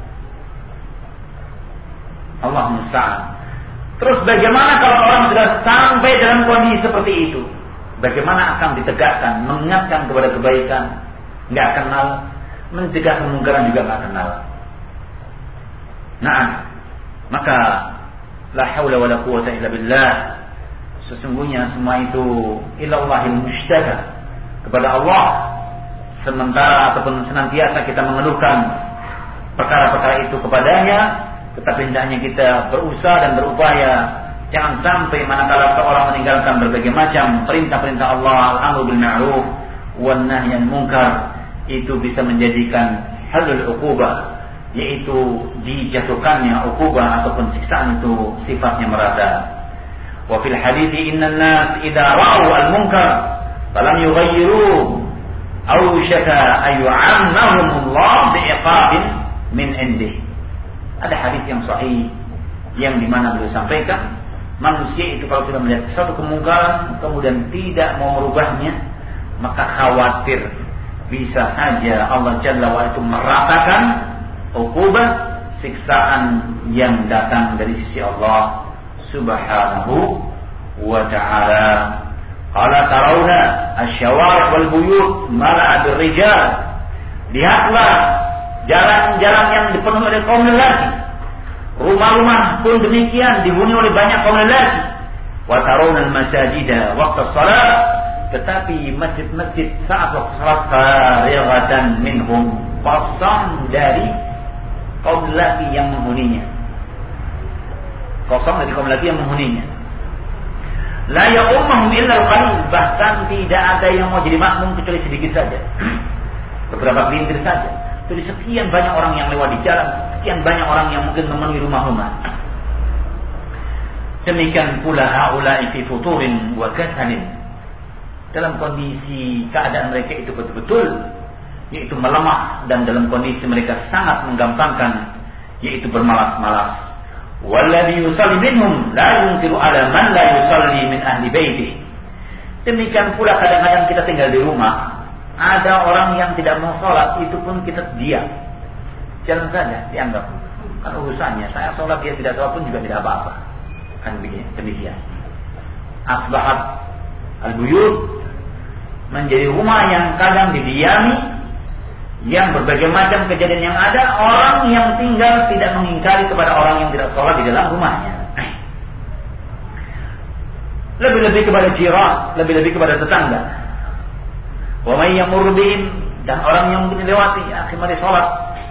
Allah musta'an. Terus bagaimana kalau orang sudah sampai dalam kondisi seperti itu? Bagaimana akan ditegakkan, mengingatkan kepada kebaikan, nggak kenal, mencegah kemungkaran juga nggak kenal. Nah, maka la haula wala quwwata illa billah. Sesungguhnya semua itu ilallahil mushtaka, kepada Allah. Sementara ataupun senantiasa kita mengeluhkan perkara-perkara itu kepadanya, tetapi hendaknya kita berusaha dan berupaya jangan sampai manakala seorang meninggalkan berbagai macam perintah-perintah Allah, al-amru bil ma'ruf wan nahyi anil munkar, itu bisa menjadikan halul uqubah, yaitu dijatuhkannya uqubah ataupun siksaan itu sifatnya merata. Wa fil hadits innan nas idza ra'u al-munkar falam yughayyiru aw shaka ayyu'annahum Allah bi'iqabin min indih. Ada hadis yang sahih yang dimana beliau sampaikan, manusia itu kalau sudah melihat satu kemungkaran kemudian tidak mau merubahnya, maka khawatir bisa saja Allah Jalla wa Ala meratakan uqubah siksaan yang datang dari sisi Allah Subhanahu wa ta'ala. Qala tarawna asy-syawari' wal buyut mala'a bir-rijal. Lihatlah jalan-jalan yang dipenuhi oleh kaum lelaki, rumah-rumah pun demikian dihuni oleh banyak kaum lelaki. Wa tarawna al-masajida waqta shalah, tetapi masjid-masjid saat waktu salat farighatan minhum, kosong dari kaum lelaki yang menghuninya. Kosong dari kaum lelaki yang menghuninya. La ya'ummahum illa al-qalil, bahkan tidak ada yang mau jadi makmum kecuali sedikit saja. Beberapa gelintir saja. Jadi sekian banyak orang yang lewat di jalan, sekian banyak orang yang mungkin memenuhi rumah-rumah. Demikian pula haula'i fi futurin wa kasalin, dalam kondisi keadaan mereka itu betul-betul yaitu melemah dan dalam kondisi mereka sangat menggampangkan yaitu bermalas-malas. Walladhi yusalli minhum la yunkiru ala man la yusalli min ahli baiti. Demikian pula kadang-kadang kita tinggal di rumah, ada orang yang tidak mau sholat, itu pun kita diam, jalan saja, dianggap kan urusannya, saya sholat dia tidak sholat pun juga tidak apa-apa, kan demikian. Asbahat al-buyut menjadi rumah yang kadang didiami, yang berbagai macam kejadian yang ada, orang yang tinggal tidak mengingkari kepada orang yang tidak sholat di dalam rumahnya. Lebih-lebih kepada jiran, lebih-lebih kepada tetangga. Wa may yamur bihim, dan orang yang mungkin lewati, akhi mari sholat.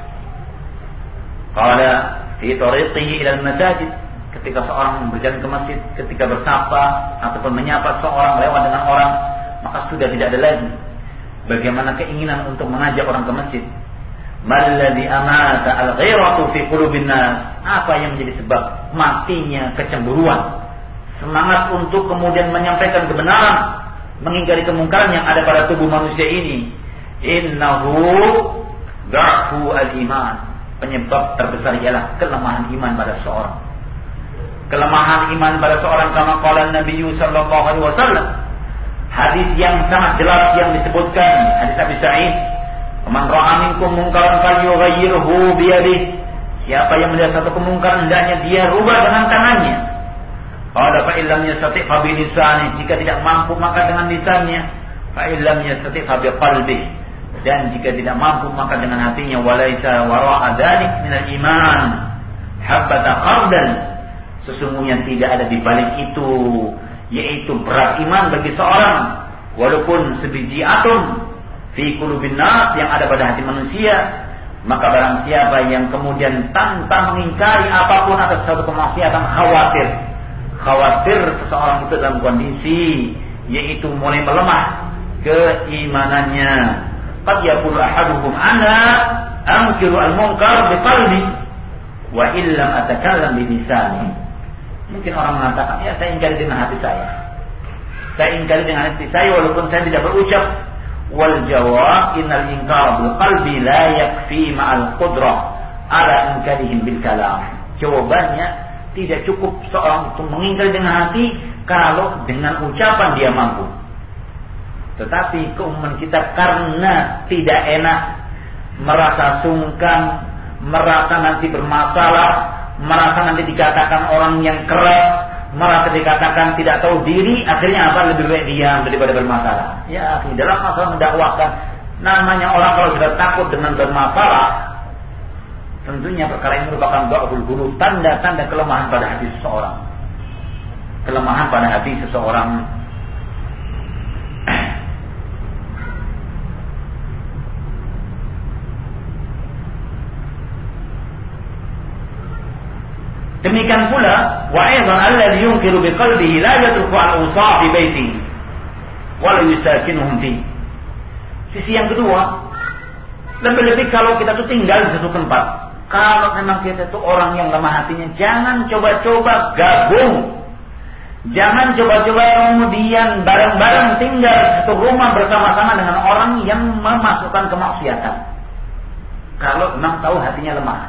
Qala fi tariqihi ila al-masajid, ketika seorang berjalan ke masjid, ketika bersapa ataupun menyapa seorang lewat dengan orang, maka sudah tidak ada lagi bagaimana keinginan untuk mengajak orang ke masjid. Malladhi amata al-ghairatu fi qulubin nas, apa yang menjadi sebab matinya kecemburuan, semangat untuk kemudian menyampaikan kebenaran, mengingkari kemungkaran yang ada pada tubuh manusia ini. Innahu dha'fu al-iman. Penyebab terbesar ialah kelemahan iman pada seorang. Kelemahan iman pada seorang, kama qala Nabi sallallahu alaihi wasallam. Hadis yang sangat jelas yang disebutkan, hadis Abi Sa'id, "Man ra'a minkum munkaran falyughayyirhu bi yadihi." Siapa yang melihat satu kemungkaran, hendaknya dia rubah dengan tangannya. Qala fa illam yastati' fa bi lisanihi. Jika tidak mampu maka dengan lisannya. Fa illam yastati' fa bi qalbihi. Dan jika tidak mampu maka dengan hatinya. Walaisa wara'a dzalik minal iman habbata khardal. Sesungguhnya tidak ada di balik itu, yaitu berat iman bagi seorang, walaupun sebiji atom fi qulubin nas yang ada pada hati manusia. Maka barang siapa yang kemudian tanpa mengingkari apapun atas suatu kemaksiatan, khawatir khawatir seseorang itu dalam kondisi yaitu mulai melemah keimanannya. Qad yaqulu ahaduhum ana ankiru al-munkar bi qalbi wa illam atakallam bi lisani. Mungkin orang mengatakan, ya saya ingkari dengan hati saya. Saya ingkari dengan hati saya walaupun saya tidak berucap. Wal jawab innal inkar bil qalbi la yakfi ma'al qudrah ala inkarihim bil kalam. Jawabannya, tidak cukup seorang itu mengingkari dengan hati kalau dengan ucapan dia mampu. Tetapi keumuman kita karena tidak enak, merasa sungkan, merasa nanti bermasalah, merasa nanti dikatakan orang yang keras, merasa dikatakan tidak tahu diri, akhirnya apa? Lebih baik diam daripada bermasalah. Ya, dalam masalah mendakwahkan, namanya orang kalau sudah takut dengan bermasalah, tentunya perkara ini merupakan dha'ful qulub, tanda-tanda kelemahan pada hati seseorang. Kelemahan pada hati seseorang. Demikian pula, wa aidan alladhi yunkiru biqalbihi la yatruku al-awsaf fi baitihi wa la yusakinuhum fi. Sisi yang kedua, lebih-lebih kalau kita tuh tinggal di satu tempat, kalau memang kita itu orang yang lemah hatinya, jangan coba-coba gabung, jangan coba-coba kemudian bareng-bareng tinggal di satu rumah bersama-sama dengan orang yang memasukkan kemaksiatan. Kalau memang tahu hatinya lemah,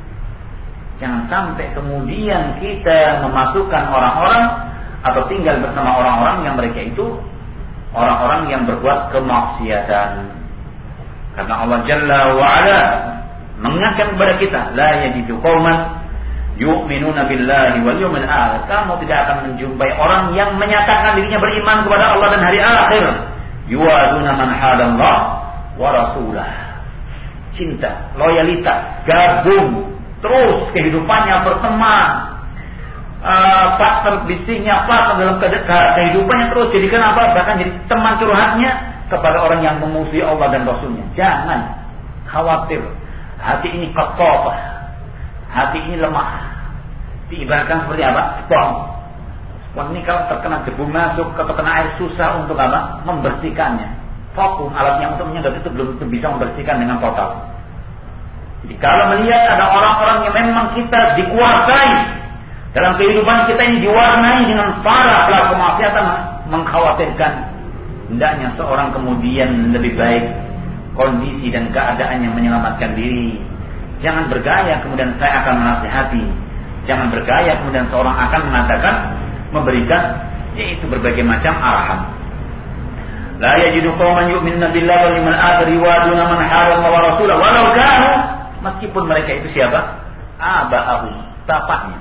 jangan sampai kemudian kita memasukkan orang-orang atau tinggal bersama orang-orang yang mereka itu orang-orang yang berbuat kemaksiatan. Karena Allah Jalla wa Ala mengingatkan kepada kita, la yajidu qauman yu'minuna billahi wal yawmil akhir. Kamu tidak akan menjumpai orang yang menyatakan dirinya beriman kepada Allah dan hari akhir. Yu'aduna man hadallah wa rasulah. Cinta, loyalitas, gabung terus kehidupannya, berteman, uh, partner bisnisnya, partner dalam kehidupannya terus jadikan apa? Bahkan jadi teman curhatnya kepada orang yang memusuhi Allah dan Rasulnya. Jangan khawatir, hati ini kotor, hati ini lemah. Diibaratkan seperti apa? Spons. Spons ini kalau terkena debu masuk atau kena air susah untuk apa? Membersihkannya. Vakum, alat yang untuk menyedot itu belum bisa membersihkan dengan total. Jadi kalau melihat ada orang-orang yang memang kita dikuasai dalam kehidupan kita ini diwarnai dengan para pelaku kemaksiatan, mengkhawatirkan, hendaknya seorang kemudian lebih baik kondisi dan keadaan yang menyelamatkan diri. Jangan bergaya kemudian saya akan menasihati. Jangan bergaya kemudian seorang akan mengatakan, memberikan yaitu berbagai macam arahan. La yajidu qauman yu'minuna billahi wal yawmil akhir yu'aduna man harama wa rasulahu walau kanu, meskipun mereka itu siapa? Aba'ahum, bapaknya.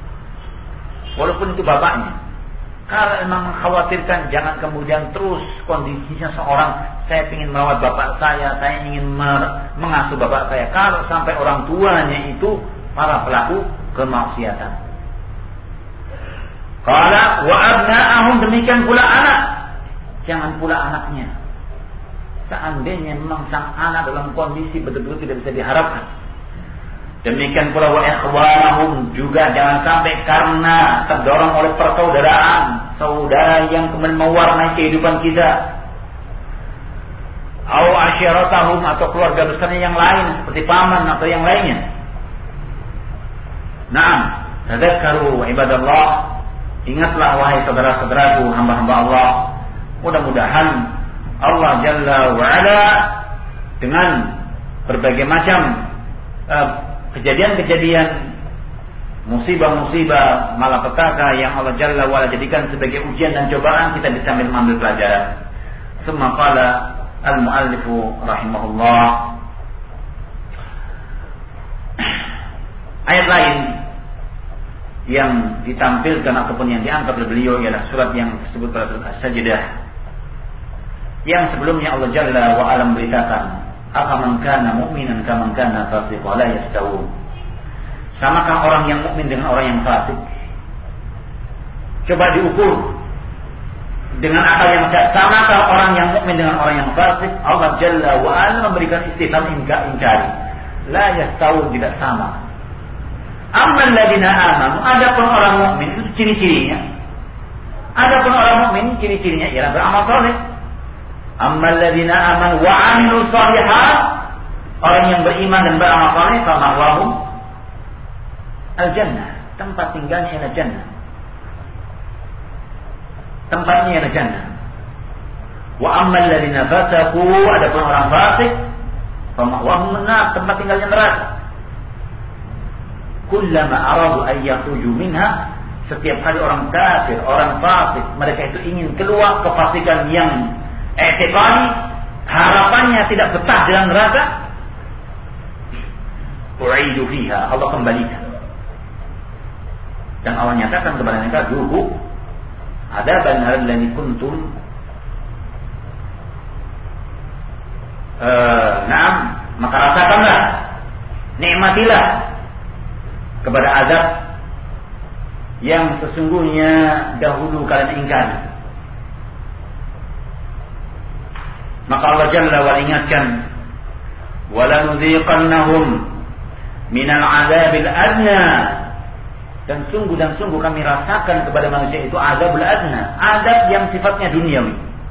Walaupun itu bapaknya. Kalau memang mengkhawatirkan, jangan kemudian terus kondisinya seorang, saya ingin merawat bapak saya, saya ingin mengasuh bapak saya. Kalau sampai orang tuanya itu para pelaku kemaksiatan. Qala wa abna'ahum, demikian pula anak. Jangan pula anaknya. Seandainya memang sang anak dalam kondisi betul-betul tidak bisa diharapkan. Demikian pula wa ikhwanahum, juga jangan sampai karena terdorong oleh persaudaraan, saudara yang kemudian mewarnai kehidupan kita. Au asyaratahum, atau keluarga besarnya yang lain seperti paman atau yang lainnya. Nah, Tadzakkaru ibadallah, ingatlah wahai saudara-saudaraku hamba-hamba Allah. Mudah-mudahan Allah Jalla wa Ala dengan berbagai macam uh, kejadian-kejadian, musibah-musibah, malapetaka yang Allah Jalla wa Ala jadikan sebagai ujian dan cobaan, kita bisa mengambil pelajaran. Summa qala al-muallifu rahimahullah. Ayat lain yang ditampilkan ataupun yang diangkat oleh beliau ialah surat yang disebut pada surat As-Sajdah, yang sebelumnya Allah Jalla wa Ala memberitakan, afaman kana mu'minan kaman kana fasiqan la yastawun. Samakah orang yang mukmin dengan orang yang fasik? Coba diukur dengan akal yang sehat. Samakah orang yang mukmin dengan orang yang fasik? Allah Jalla wa Ala memberikan istifham ingkari. La yastawun, tidak sama. Amman ladina amanu, adapun orang mukmin itu ciri-cirinya. Adapun orang mukmin ciri-cirinya ialah beramal saleh. Amman ladina amanu wa amilus shalihat, orang yang beriman dan beramal saleh, famahwahum al-jannah, tempat tinggalnya ialah jannah. Tempatnya ialah jannah. Wa amman ladina fasaqu, adapun orang fasik, famahwahum an-nar, tempat tinggalnya neraka. Kullama aradu an yakhruju minha, setiap kali orang kafir, orang fasik, mereka itu ingin keluar kefasikan yang i'tiqadi, harapannya tidak betah dalam neraka, u'idu fiha, Allah kembalikan. Dan Allah nyatakan kepada mereka, duhu adaban alladhi kuntum uh, na'am, maka rasakanlah, nikmatilah kepada azab yang sesungguhnya dahulu kalian ingkari. Maka Allah Jalla wa ingatkan, وَلَنُذِيقَنَّهُمْ مِنَ الْعَذَابِ الْأَدْنَى, dan sungguh dan sungguh kami rasakan kepada manusia itu azabul adna, azab yang sifatnya duniawi.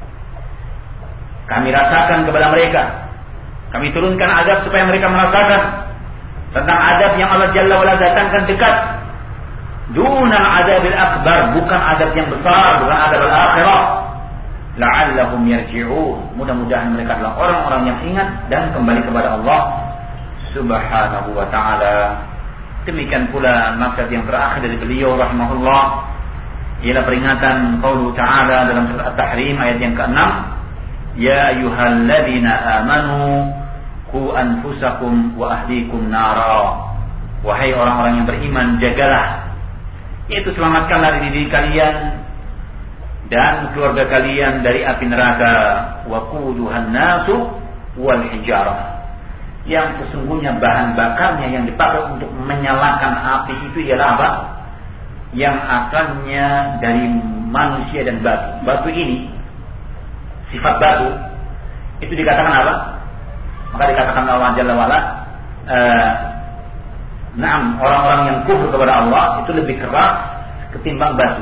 Kami rasakan kepada mereka, kami turunkan azab supaya mereka merasakan tentang azab yang Allah Jalla wa Ala datangkan dekat. Dunal azabil akbar, bukan azab yang besar, bukan azab al-akhirah. La'allahum yarji'un, mudah-mudahan mereka adalah orang-orang yang ingat dan kembali kepada Allah Subhanahu wa ta'ala. Demikian pula nasihat yang terakhir dari beliau rahimahullah ialah peringatan qaulu ta'ala dalam surat At-Tahrim ayat yang keenam, ya ayyuhalladzina amanu qu anfusakum wa ahlikum nara, wahai orang-orang yang beriman, jagalah, yaitu selamatkanlah diri kalian dan keluarga kalian dari api neraka, wa quduhan nasu wal hijarah, yang sesungguhnya bahan bakarnya yang dipakai untuk menyalakan api itu ialah apa? Yang asalnya dari manusia dan batu. Batu ini, sifat batu itu dikatakan apa? Maka dikatakan Allah Jalla wa Ala, uh, naam, orang-orang yang kufur kepada Allah itu lebih keras ketimbang batu.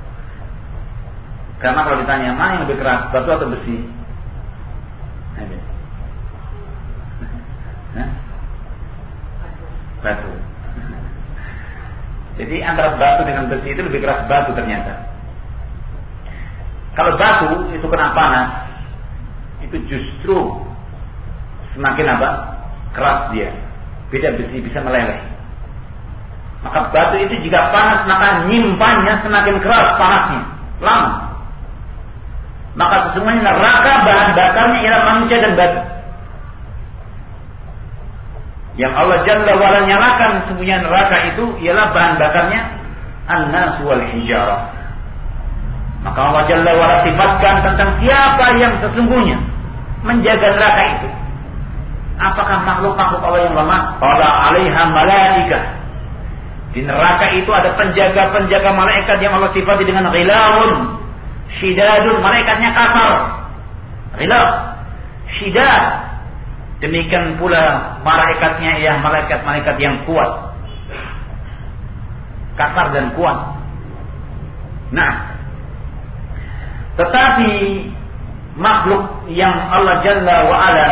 Karena kalau ditanya mana yang lebih keras, batu atau besi? Nah, batu. Jadi antara batu dengan besi itu lebih keras batu ternyata. Kalau batu itu kena panas, itu justru semakin apa? Keras dia. Beda besi, bisa meleleh. Maka batu itu jika panas, maka nyimpannya semakin keras panasnya, lama. Maka sesungguhnya neraka bahan bakarnya ialah manusia dan batu. Yang Allah Jalla wa Ala nyalakan sesungguhnya neraka itu ialah bahan bakarnya an-nas wal hijarah. Maka Allah Jalla wa Ala sifatkan tentang siapa yang sesungguhnya menjaga neraka itu. Apakah makhluk-makhluk Allah yang lemah? Qala 'alaiha malaikah. Di neraka itu ada penjaga-penjaga malaikat yang Allah sifati dengan ghilawun syidadun, malaikatnya kasar. Ghilab, syidad. Demikian pula malaikatnya ya malaikat-malaikat yang kuat, kasar dan kuat. Nah, tetapi makhluk yang Allah Jalla wa Ala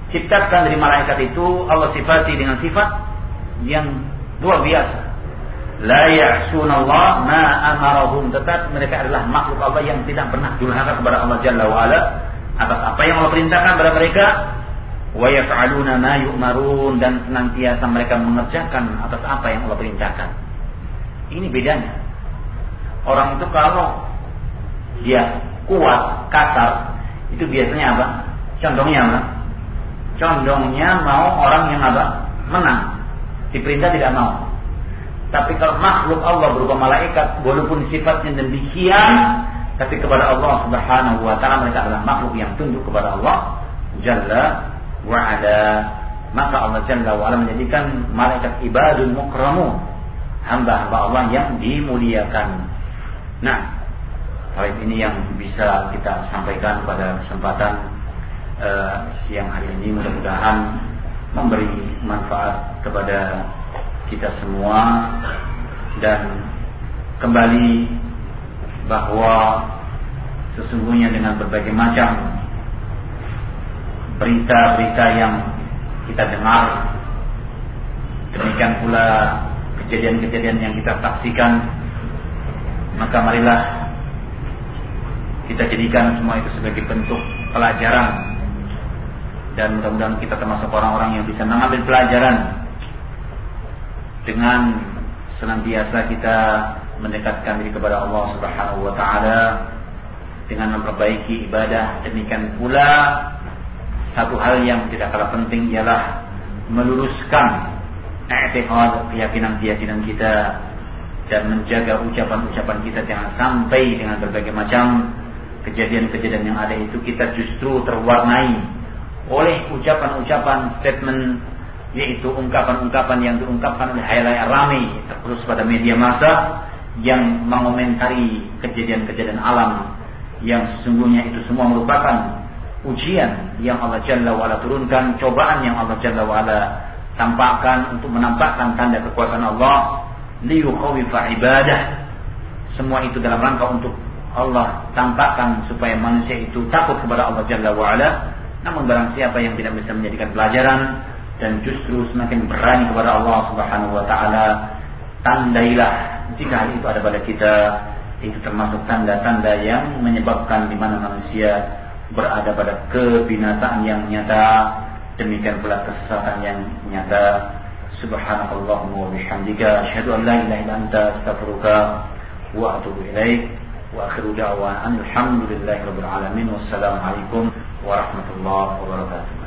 ciptakan dari malaikat itu Allah sifati dengan sifat yang luar biasa. La ya'sunallah ma amarahum, tetap mereka adalah makhluk Allah yang tidak pernah durhaka kepada Allah Jalla wa Ala atas apa yang Allah perintahkan kepada mereka. Wa yaf'aluna ma yu'marun, dan senantiasa mereka mengerjakan atas apa yang Allah perintahkan. Ini bedanya. Orang itu kalau dia kuat, kasar, itu biasanya apa? Condongnya apa? Condongnya mau orang yang apa? Menang. Diperintah tidak mau. Tapi kalau makhluk Allah berupa malaikat, walaupun sifatnya demikian, tapi kepada Allah Subhanahu wa taala mereka adalah makhluk yang tunduk kepada Allah Jalla wa Ala. Maka Allah Jalla wa Ala menjadikan malaikat ibadun mukramun, hamba-hamba Allah yang dimuliakan. Nah, hal ini yang bisa kita sampaikan pada kesempatan uh, siang hari ini. Mudah-mudahan memberi manfaat kepada kita semua, dan kembali bahwa sesungguhnya dengan berbagai macam berita-berita yang kita dengar, demikian pula kejadian-kejadian yang kita saksikan, maka marilah kita jadikan semua itu sebagai bentuk pelajaran, dan mudah-mudahan kita termasuk orang-orang yang bisa mengambil pelajaran dengan senantiasa kita mendekatkan diri kepada Allah Subhanahu wa taala dengan memperbaiki ibadah. Demikian pula satu hal yang tidak kalah penting ialah meluruskan i'tiqad, keyakinan-keyakinan kita, dan menjaga ucapan-ucapan kita jangan sampai dengan berbagai macam kejadian-kejadian yang ada itu kita justru terwarnai oleh ucapan-ucapan, statement, yaitu ungkapan-ungkapan yang diungkapkan oleh halayak ramai terus pada media massa yang mengomentari kejadian-kejadian alam yang sesungguhnya itu semua merupakan ujian yang Allah Jalla wa Ala turunkan, cobaan yang Allah Jalla wa Ala tampakkan untuk menampakkan tanda kekuasaan Allah, liyukhawifa ibadah. Semua itu dalam rangka untuk Allah tampakkan supaya manusia itu takut kepada Allah Jalla wa Ala. Namun barang siapa yang tidak bisa menjadikan pelajaran dan justru semakin berani kepada Allah Subhanahu wa taala, tandailah jika hal itu ada pada kita, itu termasuk tanda-tanda yang menyebabkan di mana manusia berada pada kebinasaan yang nyata, demikian pula kesesatan yang nyata. Subhanakallahumma wa bihamdika asyhadu an la ilaha illa anta astaghfiruka wa atubu ilaik. Wa akhiru da'wana alhamdulillahi rabbil alamin. Wassalamu alaikum warahmatullahi wabarakatuh.